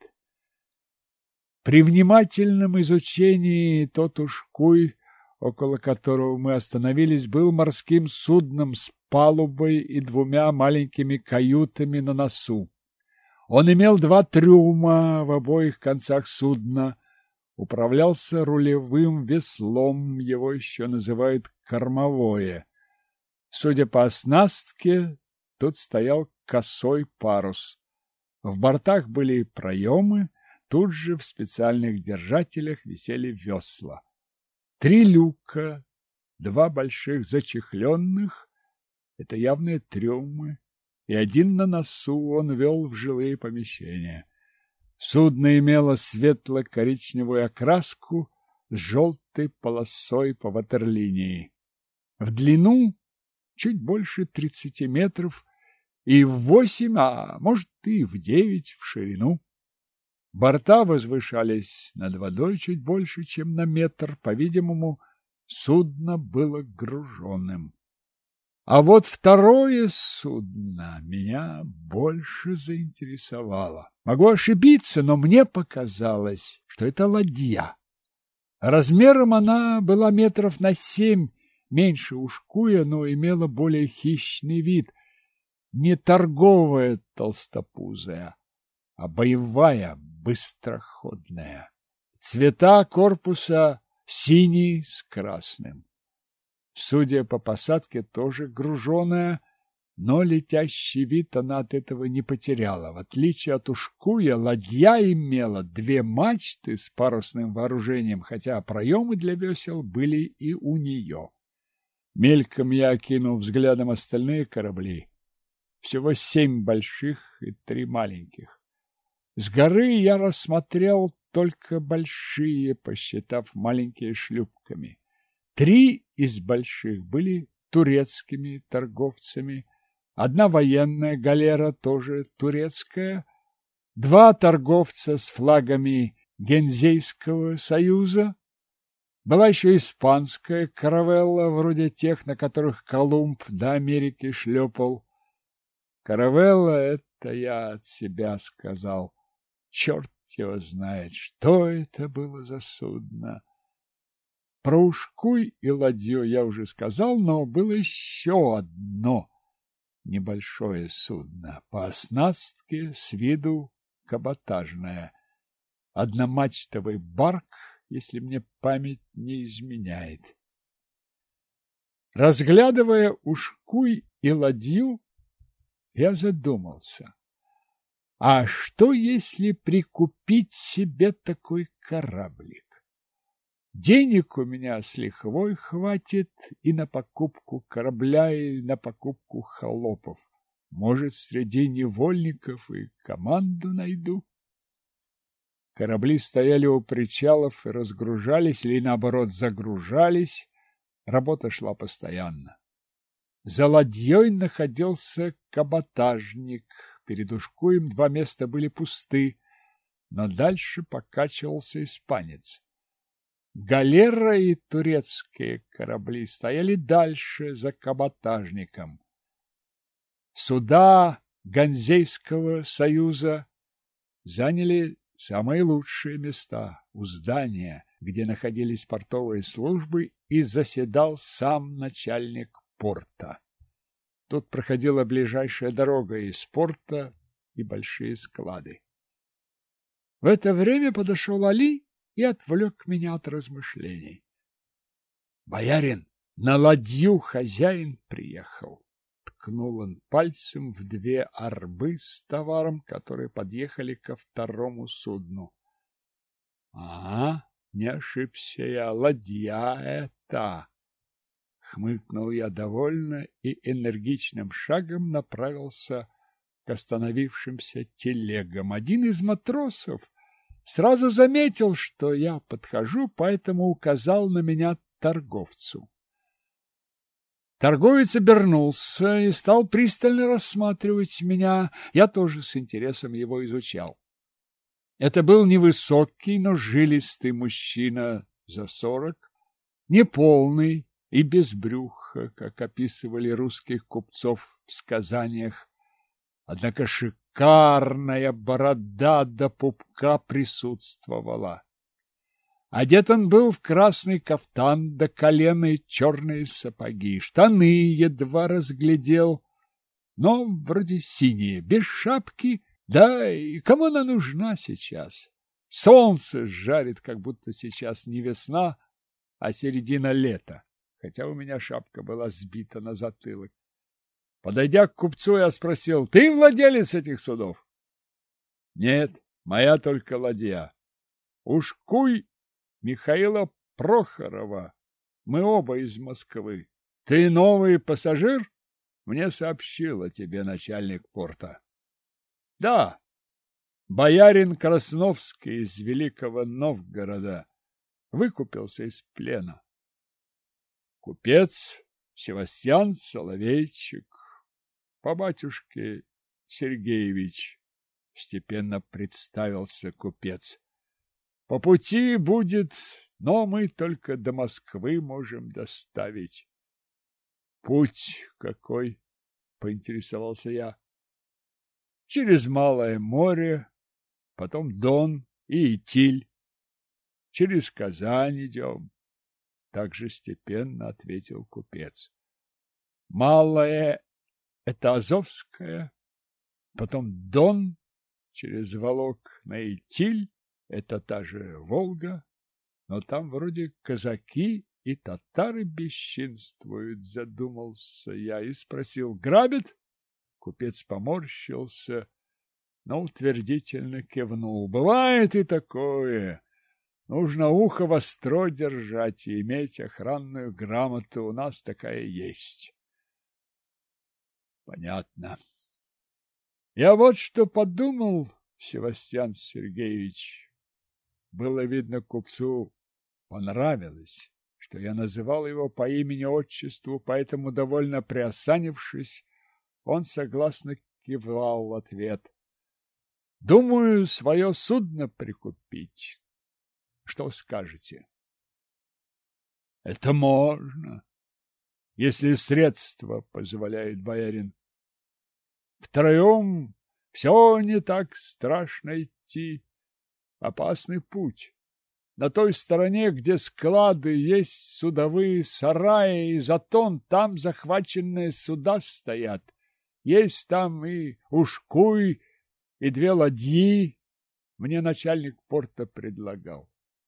При внимательном изучении тот ушкуй, около которого мы остановились, был морским судном с палубой и двумя маленькими каютами на носу. Он имел два трюма в обоих концах судна, управлялся рулевым веслом, его еще называют кормовое. Судя по оснастке, тут стоял косой парус. В бортах были проемы, тут же в специальных держателях висели весла. Три люка, два больших зачехленных — это явные трюмы, и один на носу он вел в жилые помещения. Судно имело светло-коричневую окраску с желтой полосой по ватерлинии. В длину чуть больше тридцати метров и в восемь, а может и в девять в ширину. Борта возвышались над водой чуть больше, чем на метр. По-видимому, судно было груженным. А вот второе судно меня больше заинтересовало. Могу ошибиться, но мне показалось, что это ладья. Размером она была метров на семь меньше ушкуя, но имела более хищный вид. Не торговая толстопузая, а боевая, быстроходная. Цвета корпуса синий с красным. Судя по посадке, тоже груженая, но летящий вид она от этого не потеряла. В отличие от ушкуя, ладья имела две мачты с парусным вооружением, хотя проемы для весел были и у нее. Мельком я окинул взглядом остальные корабли. Всего семь больших и три маленьких. С горы я рассмотрел только большие, посчитав маленькие шлюпками. Три из больших были турецкими торговцами, одна военная галера, тоже турецкая, два торговца с флагами Гензейского союза, была еще испанская каравелла, вроде тех, на которых Колумб до Америки шлепал. Каравелла — это я от себя сказал. Черт его знает, что это было за судно. Про ушкуй и ладью я уже сказал, но было еще одно небольшое судно, по оснастке с виду каботажное. Одномачтовый барк, если мне память не изменяет. Разглядывая ушкуй, и ладью, я задумался. А что, если прикупить себе такой кораблик? Денег у меня с лихвой хватит и на покупку корабля, и на покупку холопов. Может, среди невольников и команду найду? Корабли стояли у причалов и разгружались, или, наоборот, загружались. Работа шла постоянно. За ладьей находился каботажник. Перед ушкуем два места были пусты, но дальше покачивался испанец. Галера и турецкие корабли стояли дальше, за каботажником. Суда Ганзейского союза заняли самые лучшие места у здания, где находились портовые службы, и заседал сам начальник порта. Тут проходила ближайшая дорога из порта и большие склады. В это время подошел Али и отвлек меня от размышлений. — Боярин, на ладью хозяин приехал. Ткнул он пальцем в две арбы с товаром, которые подъехали ко второму судну. — Ага, не ошибся я, ладья это! Хмыкнул я довольно и энергичным шагом направился к остановившимся телегам. Один из матросов сразу заметил, что я подхожу, поэтому указал на меня торговцу. Торговец обернулся и стал пристально рассматривать меня. Я тоже с интересом его изучал. Это был невысокий, но жилистый мужчина за сорок, неполный и без брюха, как описывали русских купцов в сказаниях. Однако шикарная борода до пупка присутствовала. Одет он был в красный кафтан до колена и черные сапоги. Штаны едва разглядел, но вроде синие, без шапки. Да и кому она нужна сейчас? Солнце жарит, как будто сейчас не весна, а середина лета, хотя у меня шапка была сбита на затылок. Подойдя к купцу, я спросил: ты владелец этих судов? Нет, моя только ладья. Уж куй Михаила Прохорова. Мы оба из Москвы. Ты новый пассажир? Мне сообщил о тебе начальник порта. Да, боярин Красновский из Великого Новгорода выкупился из плена. Купец Севастьян Соловейчик, по батюшке Сергеевич, степенно представился купец. По пути будет, но мы только до Москвы можем доставить. Путь какой? Поинтересовался я. Через Малое море, потом Дон и Итиль. Через Казань идем. Также степенно ответил купец. Малое — это Азовское, потом Дон, через Волок на Итиль. Это та же Волга, но там вроде казаки и татары бесчинствуют, задумался я и спросил: грабят? Купец поморщился, но утвердительно кивнул. Бывает и такое. Нужно ухо востро держать и иметь охранную грамоту. У нас такая есть. Понятно. Я вот что подумал, Севастьян Сергеевич. Было видно, купцу понравилось, что я называл его по имени-отчеству, поэтому, довольно приосанившись, он согласно кивал в ответ. Думаю, свое судно прикупить. Что скажете? Это можно, если средства позволяет, боярин. Втроем все не так страшно идти. Опасный путь. На той стороне, где склады, есть судовые сараи и затон, там захваченные суда стоят. Есть там и ушкуй, и две ладьи. Мне начальник порта предлагал.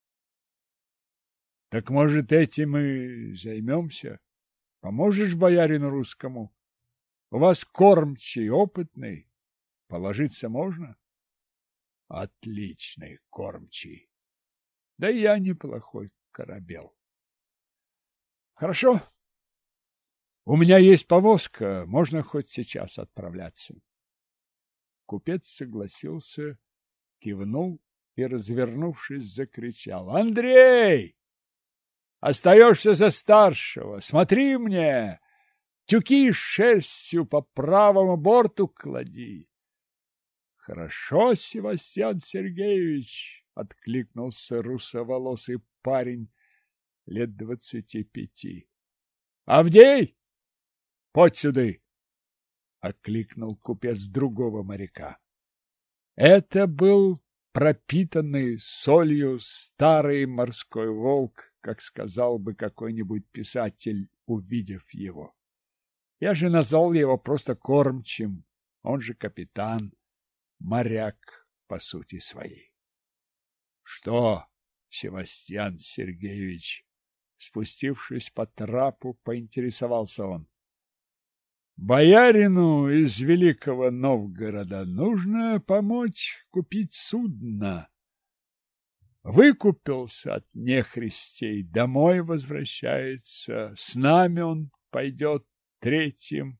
Так, может, этим и займемся? Поможешь боярину русскому? У вас кормчий опытный, положиться можно? Отличный кормчий. Да и я неплохой корабел. Хорошо. У меня есть повозка, можно хоть сейчас отправляться. Купец согласился, кивнул и, развернувшись, закричал: Андрей! Остаешься за старшего, смотри мне, тюки с шерстью по правому борту клади. Хорошо, Севастьян Сергеевич, откликнулся русоволосый парень лет двадцати пяти. Авдей, подь сюды, окликнул купец другого моряка. Это был пропитанный солью старый морской волк, как сказал бы какой-нибудь писатель, увидев его. Я же назвал его просто кормчим, он же капитан, моряк по сути своей. — Что, Севастьян Сергеевич? Спустившись по трапу, поинтересовался он. — Боярину из Великого Новгорода нужно помочь купить судно. Выкупился от нехристей, домой возвращается, с нами он пойдет третьим.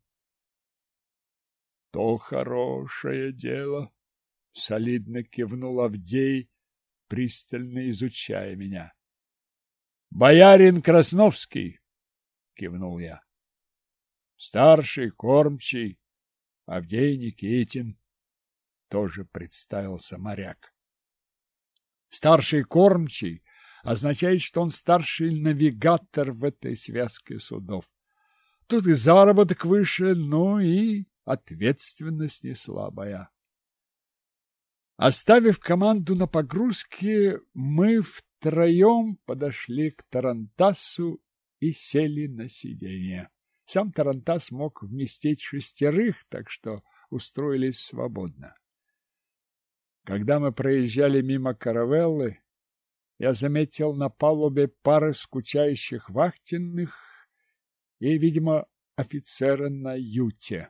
— То хорошее дело, — солидно кивнул Авдей, пристально изучая меня. — Боярин Красновский, — кивнул я. — Старший кормчий Авдей Никитин, — тоже представился моряк. Старший кормчий означает, что он старший навигатор в этой связке судов. Тут и заработок выше, ну и ответственность не слабая. Оставив команду на погрузке, мы втроем подошли к тарантасу и сели на сиденье. Сам тарантас мог вместить шестерых, так что устроились свободно. Когда мы проезжали мимо каравеллы, я заметил на палубе пары скучающих вахтенных и, видимо, офицера на юте.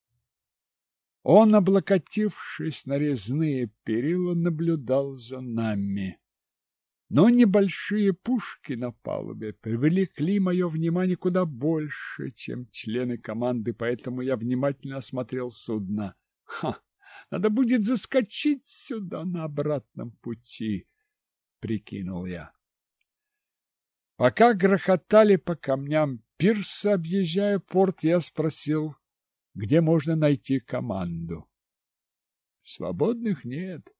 Он, облокотившись на резные перила, наблюдал за нами. Но небольшие пушки на палубе привлекли мое внимание куда больше, чем члены команды, поэтому я внимательно осмотрел судно. Ха! Надо будет заскочить сюда на обратном пути, прикинул я. Пока грохотали по камням пирса, объезжая порт, я спросил, где можно найти команду. Свободных нет.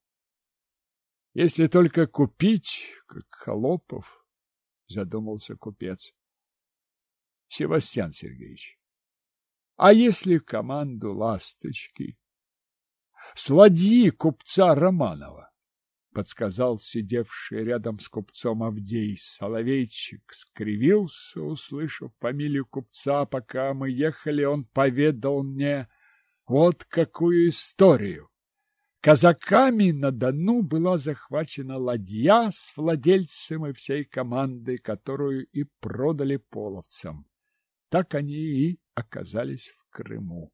Если только купить, как холопов, задумался купец. Севастьян Сергеевич, а если команду ласточки? С ладьи купца Романова, подсказал сидевший рядом с купцом Авдей. Соловейчик скривился, услышав фамилию купца. Пока мы ехали, он поведал мне вот какую историю. Казаками на Дону была захвачена ладья с владельцем и всей командой, которую и продали половцам. Так они и оказались в Крыму.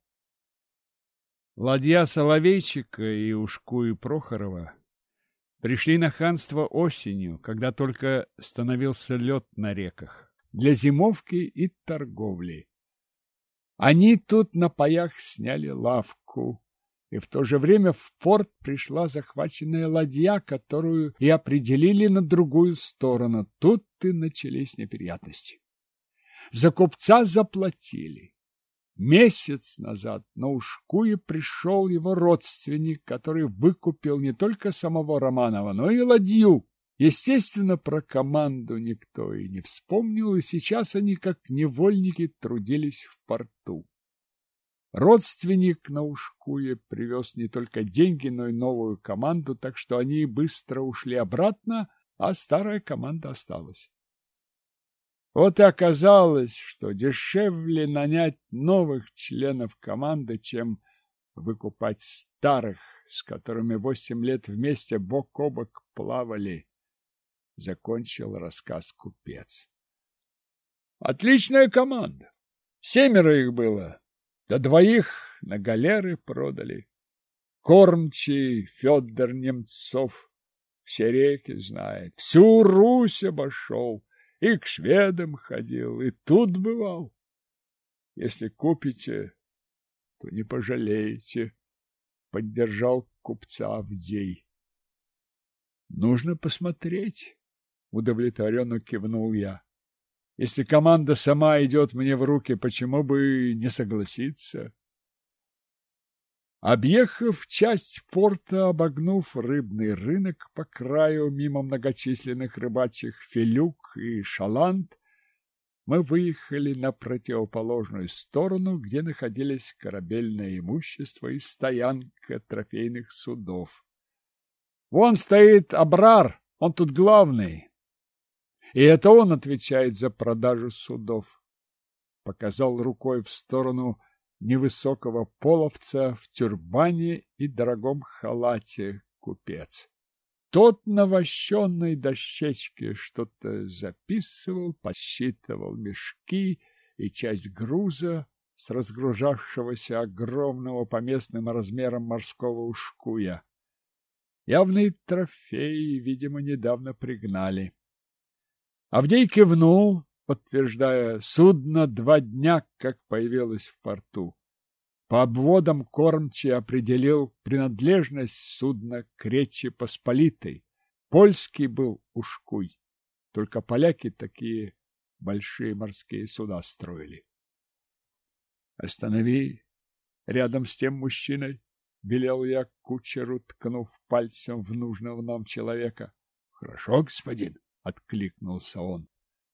Ладья Соловейчика и Ушку и Прохорова пришли на ханство осенью, когда только становился лед на реках, для зимовки и торговли. Они тут на паях сняли лавку, и в то же время в порт пришла захваченная ладья, которую и определили на другую сторону. Тут и начались неприятности. За купца заплатили. Месяц назад на Ушкуе пришел его родственник, который выкупил не только самого Романова, но и ладью. Естественно, про команду никто и не вспомнил, и сейчас они, как невольники, трудились в порту. Родственник на Ушкуе привез не только деньги, но и новую команду, так что они быстро ушли обратно, а старая команда осталась. Вот и оказалось, что дешевле нанять новых членов команды, чем выкупать старых, с которыми восемь лет вместе бок о бок плавали, — закончил рассказ купец. Отличная команда. Семеро их было. Да двоих на галеры продали. Кормчий Федор Немцов все реки знает, всю Русь обошел, и к шведам ходил, и тут бывал. Если купите, то не пожалеете, — поддержал купца Авдей. — Нужно посмотреть, — удовлетворенно кивнул я. — Если команда сама идет мне в руки, почему бы не согласиться? Объехав часть порта, обогнув рыбный рынок по краю мимо многочисленных рыбачьих филюк и шаланд, мы выехали на противоположную сторону, где находились корабельное имущество и стоянка трофейных судов. Вон стоит Абрар, он тут главный, и это он отвечает за продажу судов. Показал рукой в сторону невысокого половца в тюрбане и дорогом халате купец. Тот на вощеной дощечке что-то записывал, подсчитывал мешки и часть груза с разгружавшегося огромного по местным размерам морского ушкуя. Явный трофей, видимо, недавно пригнали. Авдей кивнул, подтверждая, судно два дня как появилось в порту. По обводам кормчий определил принадлежность судна к Речи Посполитой. Польский был ушкуй, только поляки такие большие морские суда строили. — Останови рядом с тем мужчиной, — велел я кучеру, ткнув пальцем в нужного нам человека. — Хорошо, господин, — откликнулся он.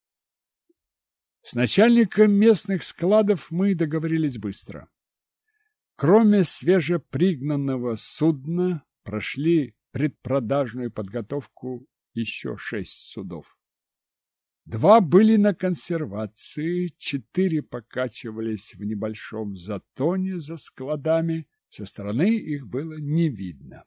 С начальником местных складов мы договорились быстро. Кроме свежепригнанного судна, прошли предпродажную подготовку еще шесть судов. Два были на консервации, четыре покачивались в небольшом затоне за складами, со стороны их было не видно.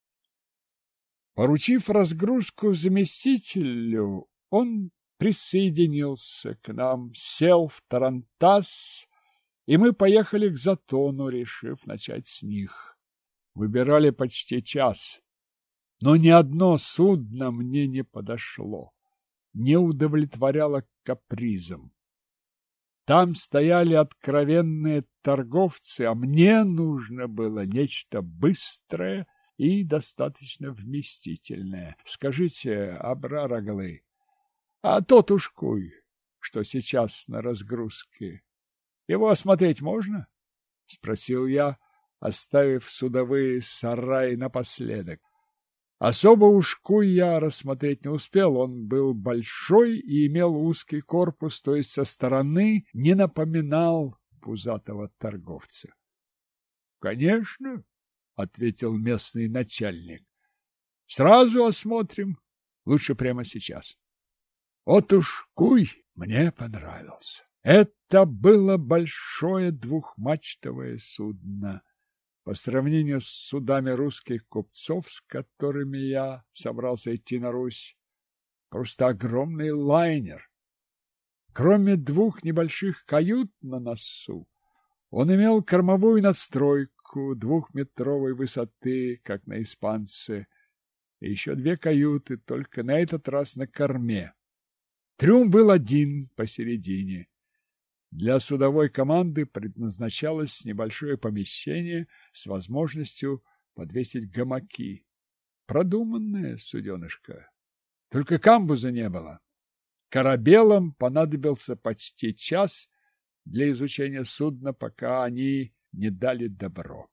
Поручив разгрузку заместителю, он присоединился к нам, сел в тарантас, и мы поехали к затону, решив начать с них. Выбирали почти час, но ни одно судно мне не подошло, не удовлетворяло капризом. Там стояли откровенные торговцы, а мне нужно было нечто быстрое и достаточно вместительное. Скажите, Абрар Аглы, а тот ушкуй, что сейчас на разгрузке, его осмотреть можно? — спросил я, оставив судовые сараи напоследок. Особо ушкуй я рассмотреть не успел, он был большой и имел узкий корпус, то есть со стороны не напоминал пузатого торговца. — Конечно, — ответил местный начальник. — Сразу осмотрим, лучше прямо сейчас. Вот ушкуй мне понравился. Это было большое двухмачтовое судно. По сравнению с судами русских купцов, с которыми я собрался идти на Русь, просто огромный лайнер. Кроме двух небольших кают на носу, он имел кормовую надстройку двухметровой высоты, как на испанце, и еще две каюты, только на этот раз на корме. Трюм был один посередине. Для судовой команды предназначалось небольшое помещение с возможностью подвесить гамаки. Продуманная суденышка. Только камбуза не было. Корабелам понадобился почти час для изучения судна, пока они не дали добро.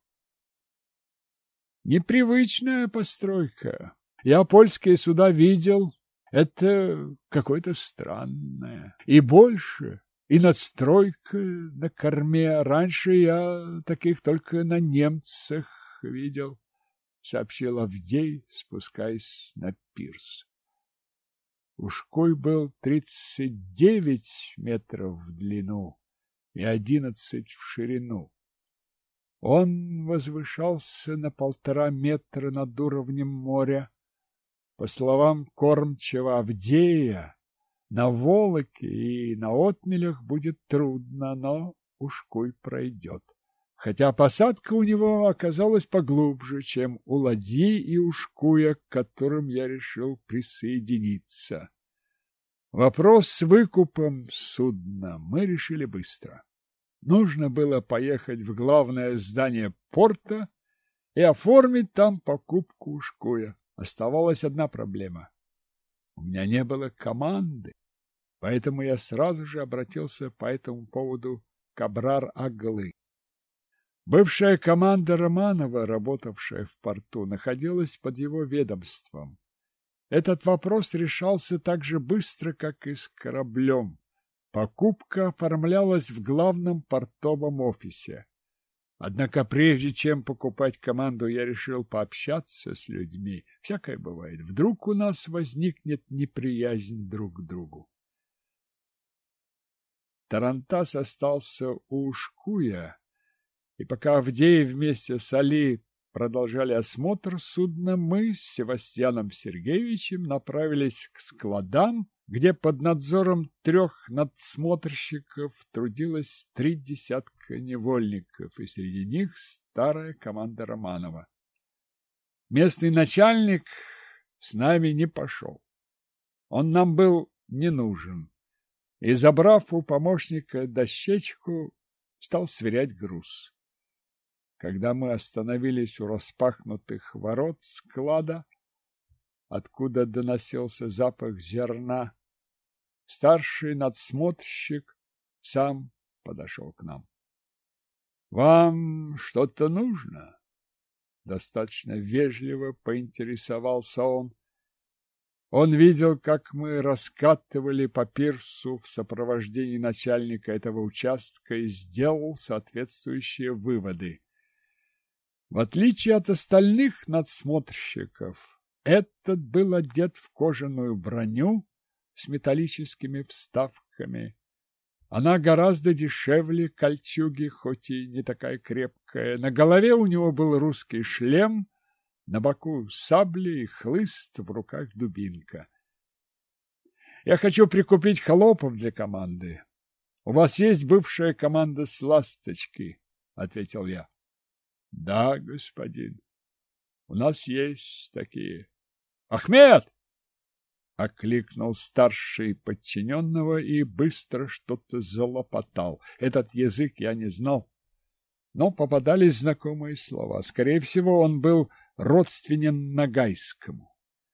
Непривычная постройка. Я польские суда видел. Это какое-то странное. И больше... И надстройка на корме. Раньше я таких только на немцах видел, — сообщил Авдей, спускаясь на пирс. Ушкуй был тридцать девять метров в длину и одиннадцать в ширину. Он возвышался на полтора метра над уровнем моря. По словам кормчего Авдея, на Волоке и на отмелях будет трудно, но ушкуй пройдет. хотя посадка у него оказалась поглубже, чем у ладьи и ушкуя, к которым я решил присоединиться. Вопрос с выкупом судна мы решили быстро. Нужно было поехать в главное здание порта и оформить там покупку ушкуя. Оставалась одна проблема. У меня не было команды, поэтому я сразу же обратился по этому поводу к Абрар-Аглы. Бывшая команда Романова, работавшая в порту, находилась под его ведомством. Этот вопрос решался так же быстро, как и с кораблем. Покупка оформлялась в главном портовом офисе. Однако прежде чем покупать команду, я решил пообщаться с людьми. Всякое бывает. Вдруг у нас возникнет неприязнь друг к другу. Тарантас остался у Ушкуя, и пока Авдеев вместе с Али продолжали осмотр судна, мы с Севастьяном Сергеевичем направились к складам, где под надзором трех надсмотрщиков трудилось три десятка невольников, и среди них старая команда Романова. Местный начальник с нами не пошел. Он нам был не нужен, и, забрав у помощника дощечку, стал сверять груз. Когда мы остановились у распахнутых ворот склада, откуда доносился запах зерна, старший надсмотрщик сам подошел к нам. — Вам что-то нужно? Достаточно вежливо поинтересовался он. Он видел, как мы раскатывали по пирсу в сопровождении начальника этого участка, и сделал соответствующие выводы. В отличие от остальных надсмотрщиков, этот был одет в кожаную броню с металлическими вставками. Она гораздо дешевле кольчуги, хоть и не такая крепкая. На голове у него был русский шлем, на боку сабли и хлыст, в руках дубинка. — Я хочу прикупить холопов для команды. У вас есть бывшая команда с «Ласточки», — ответил я. — Да, господин, у нас есть такие. — Ахмед! — окликнул старший подчиненного и быстро что-то залопотал. Этот язык я не знал, но попадались знакомые слова. Скорее всего, он был родственен нагайскому.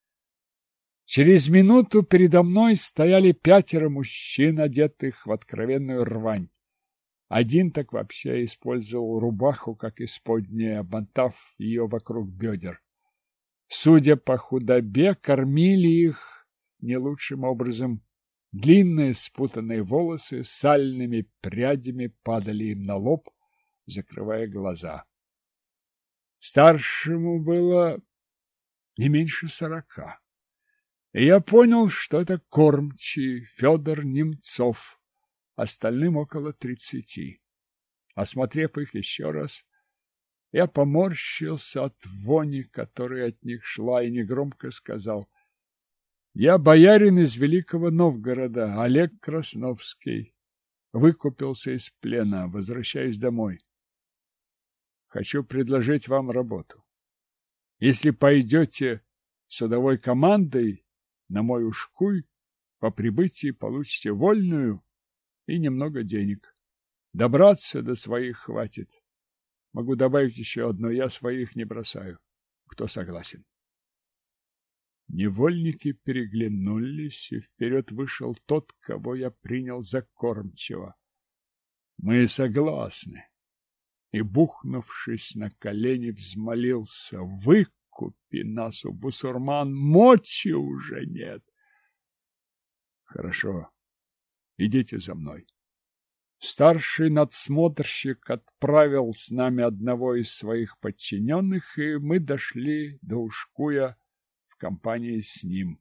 Через минуту передо мной стояли пятеро мужчин, одетых в откровенную рвань. Один так вообще использовал рубаху, как исподняя, обмотав ее вокруг бедер. Судя по худобе, кормили их не лучшим образом. Длинные спутанные волосы с сальными прядями падали им на лоб, закрывая глаза. Старшему было не меньше сорока. И я понял, что это кормчий Федор Немцов, остальным около тридцати. Осмотрев их еще раз, я поморщился от вони, которая от них шла, и негромко сказал: «Я боярин из Великого Новгорода, Олег Красновский. Выкупился из плена, возвращаюсь домой. Хочу предложить вам работу. Если пойдете судовой командой на мой ушкуй, по прибытии получите вольную и немного денег. Добраться до своих хватит. Могу добавить еще одно: я своих не бросаю. Кто согласен?» Невольники переглянулись, и вперед вышел тот, кого я принял за кормчего. «Мы согласны». И, бухнувшись на колени, взмолился: «Выкупи нас у бусурман, мочи уже нет». «Хорошо, идите за мной». Старший надсмотрщик отправил с нами одного из своих подчиненных, и мы дошли до Ушкуя в компании с ним.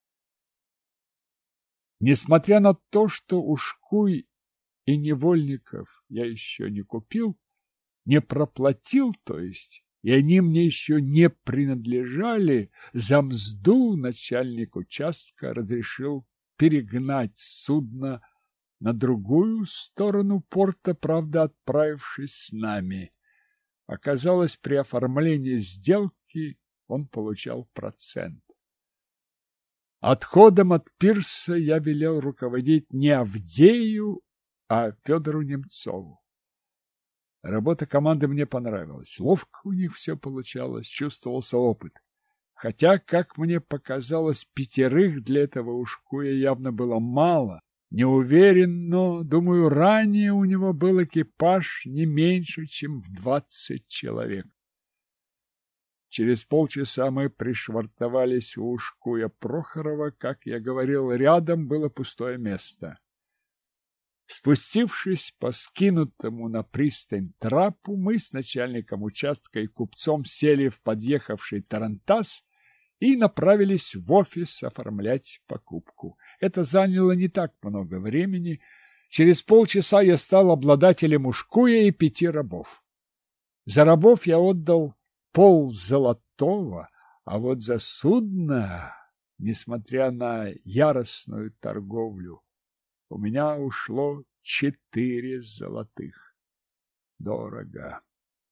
Несмотря на то, что Ушкуй и невольников я еще не купил, не проплатил, то есть, и они мне еще не принадлежали, за мзду начальник участка разрешил перегнать судно на другую сторону порта, правда, отправившись с нами. Оказалось, при оформлении сделки он получал процент. Отходом от пирса я велел руководить не Авдею, а Федору Немцову. Работа команды мне понравилась. Ловко у них все получалось, чувствовался опыт. Хотя, как мне показалось, пятерых для этого ушкуя явно было мало. Не уверен, но, думаю, ранее у него был экипаж не меньше, чем в двадцать человек. Через полчаса мы пришвартовались у ушкуя Прохорова. Как я говорил, рядом было пустое место. Спустившись по скинутому на пристань трапу, мы с начальником участка и купцом сели в подъехавший тарантас и направились в офис оформлять покупку. Это заняло не так много времени. Через полчаса я стал обладателем ушкуя и пяти рабов. За рабов я отдал пол золотого, а вот за судно, несмотря на яростную торговлю, у меня ушло четыре золотых. Дорого.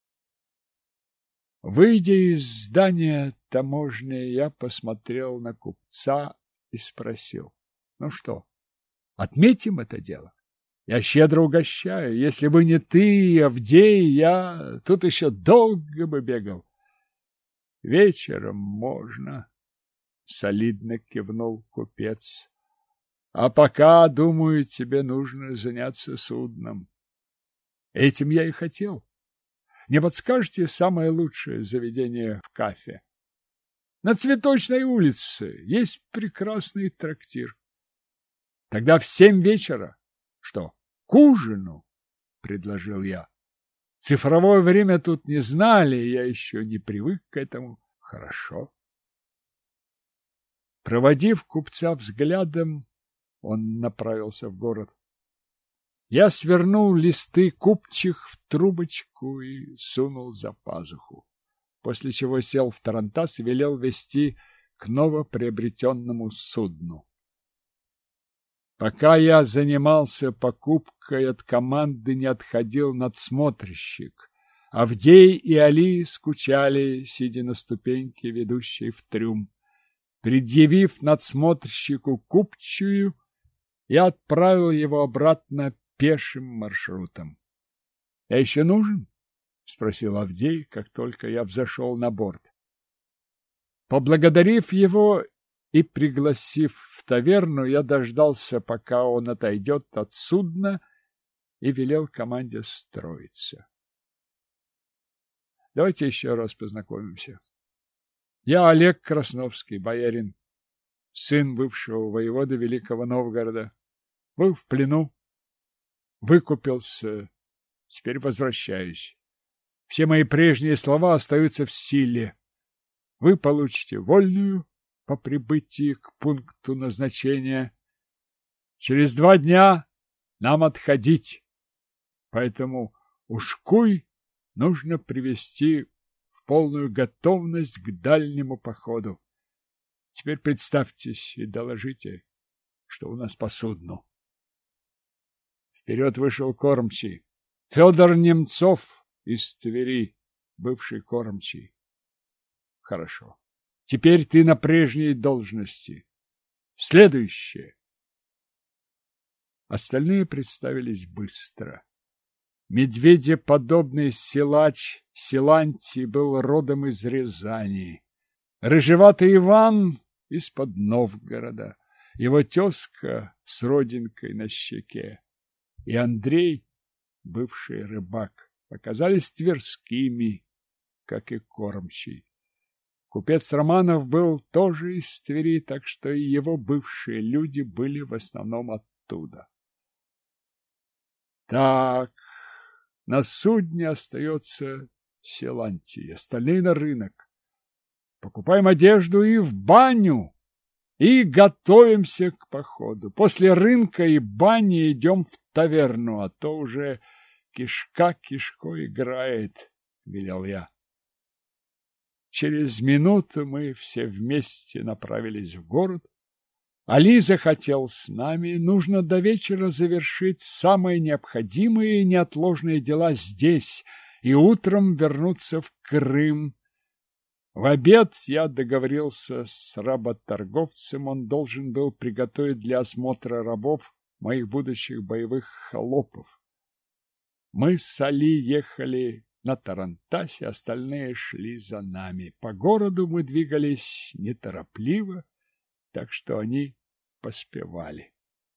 Выйдя из здания таможни, я посмотрел на купца и спросил: ну что, отметим это дело? Я щедро угощаю. Если бы не ты, Авдей, я тут еще долго бы бегал. Вечером можно, — солидно кивнул купец. А пока, думаю, тебе нужно заняться судном. Этим я и хотел. Не подскажете самое лучшее заведение в Кафе? На Цветочной улице есть прекрасный трактир. Тогда в семь вечера. Что, к ужину? — предложил я. Цифровое время тут не знали, я еще не привык к этому. Хорошо. Проводив купца взглядом, он направился в город. Я свернул листы купчих в трубочку и сунул за пазуху, после чего сел в тарантас и велел везти к новоприобретенному судну. Пока я занимался покупкой, от команды не отходил надсмотрщик. Авдей и Али скучали, сидя на ступеньке, ведущей в трюм. Предъявив надсмотрщику купчую, я отправил его обратно пешим маршрутом. — Я еще нужен? — спросил Авдей, как только я взошел на борт. Поблагодарив его и пригласив в таверну, я дождался, пока он отойдет от судна, и велел команде строиться. Давайте еще раз познакомимся. Я Олег Красновский, боярин, сын бывшего воевода Великого Новгорода. Был в плену, выкупился, теперь возвращаюсь. Все мои прежние слова остаются в силе. Вы получите вольную по прибытии к пункту назначения. Через два дня нам отходить, поэтому ушкуй нужно привести в полную готовность к дальнему походу. Теперь представьтесь и доложите, что у нас по судну. Вперед вышел кормчий. Федор Немцов из Твери, бывший кормчий. Хорошо. Теперь ты на прежней должности. Следующее. Остальные представились быстро. Медведеподобный силач Силантий был родом из Рязани. Рыжеватый Иван из-под Новгорода. Его тезка с родинкой на щеке. И Андрей, бывший рыбак, оказались тверскими, как и кормчий. Купец Романов был тоже из Твери, так что и его бывшие люди были в основном оттуда. Так, на судне остается Силантий, остальные на рынок. Покупаем одежду и в баню, и готовимся к походу. После рынка и бани идем в таверну, а то уже кишка кишкой играет, — велел я. Через минуту мы все вместе направились в город, Али захотел с нами. Нужно до вечера завершить самые необходимые и неотложные дела здесь и утром вернуться в Крым. В обед я договорился с работорговцем. Он должен был приготовить для осмотра рабов моих будущих боевых холопов. Мы с Али ехали на тарантасе, остальные шли за нами. По городу мы двигались неторопливо, так что они поспевали.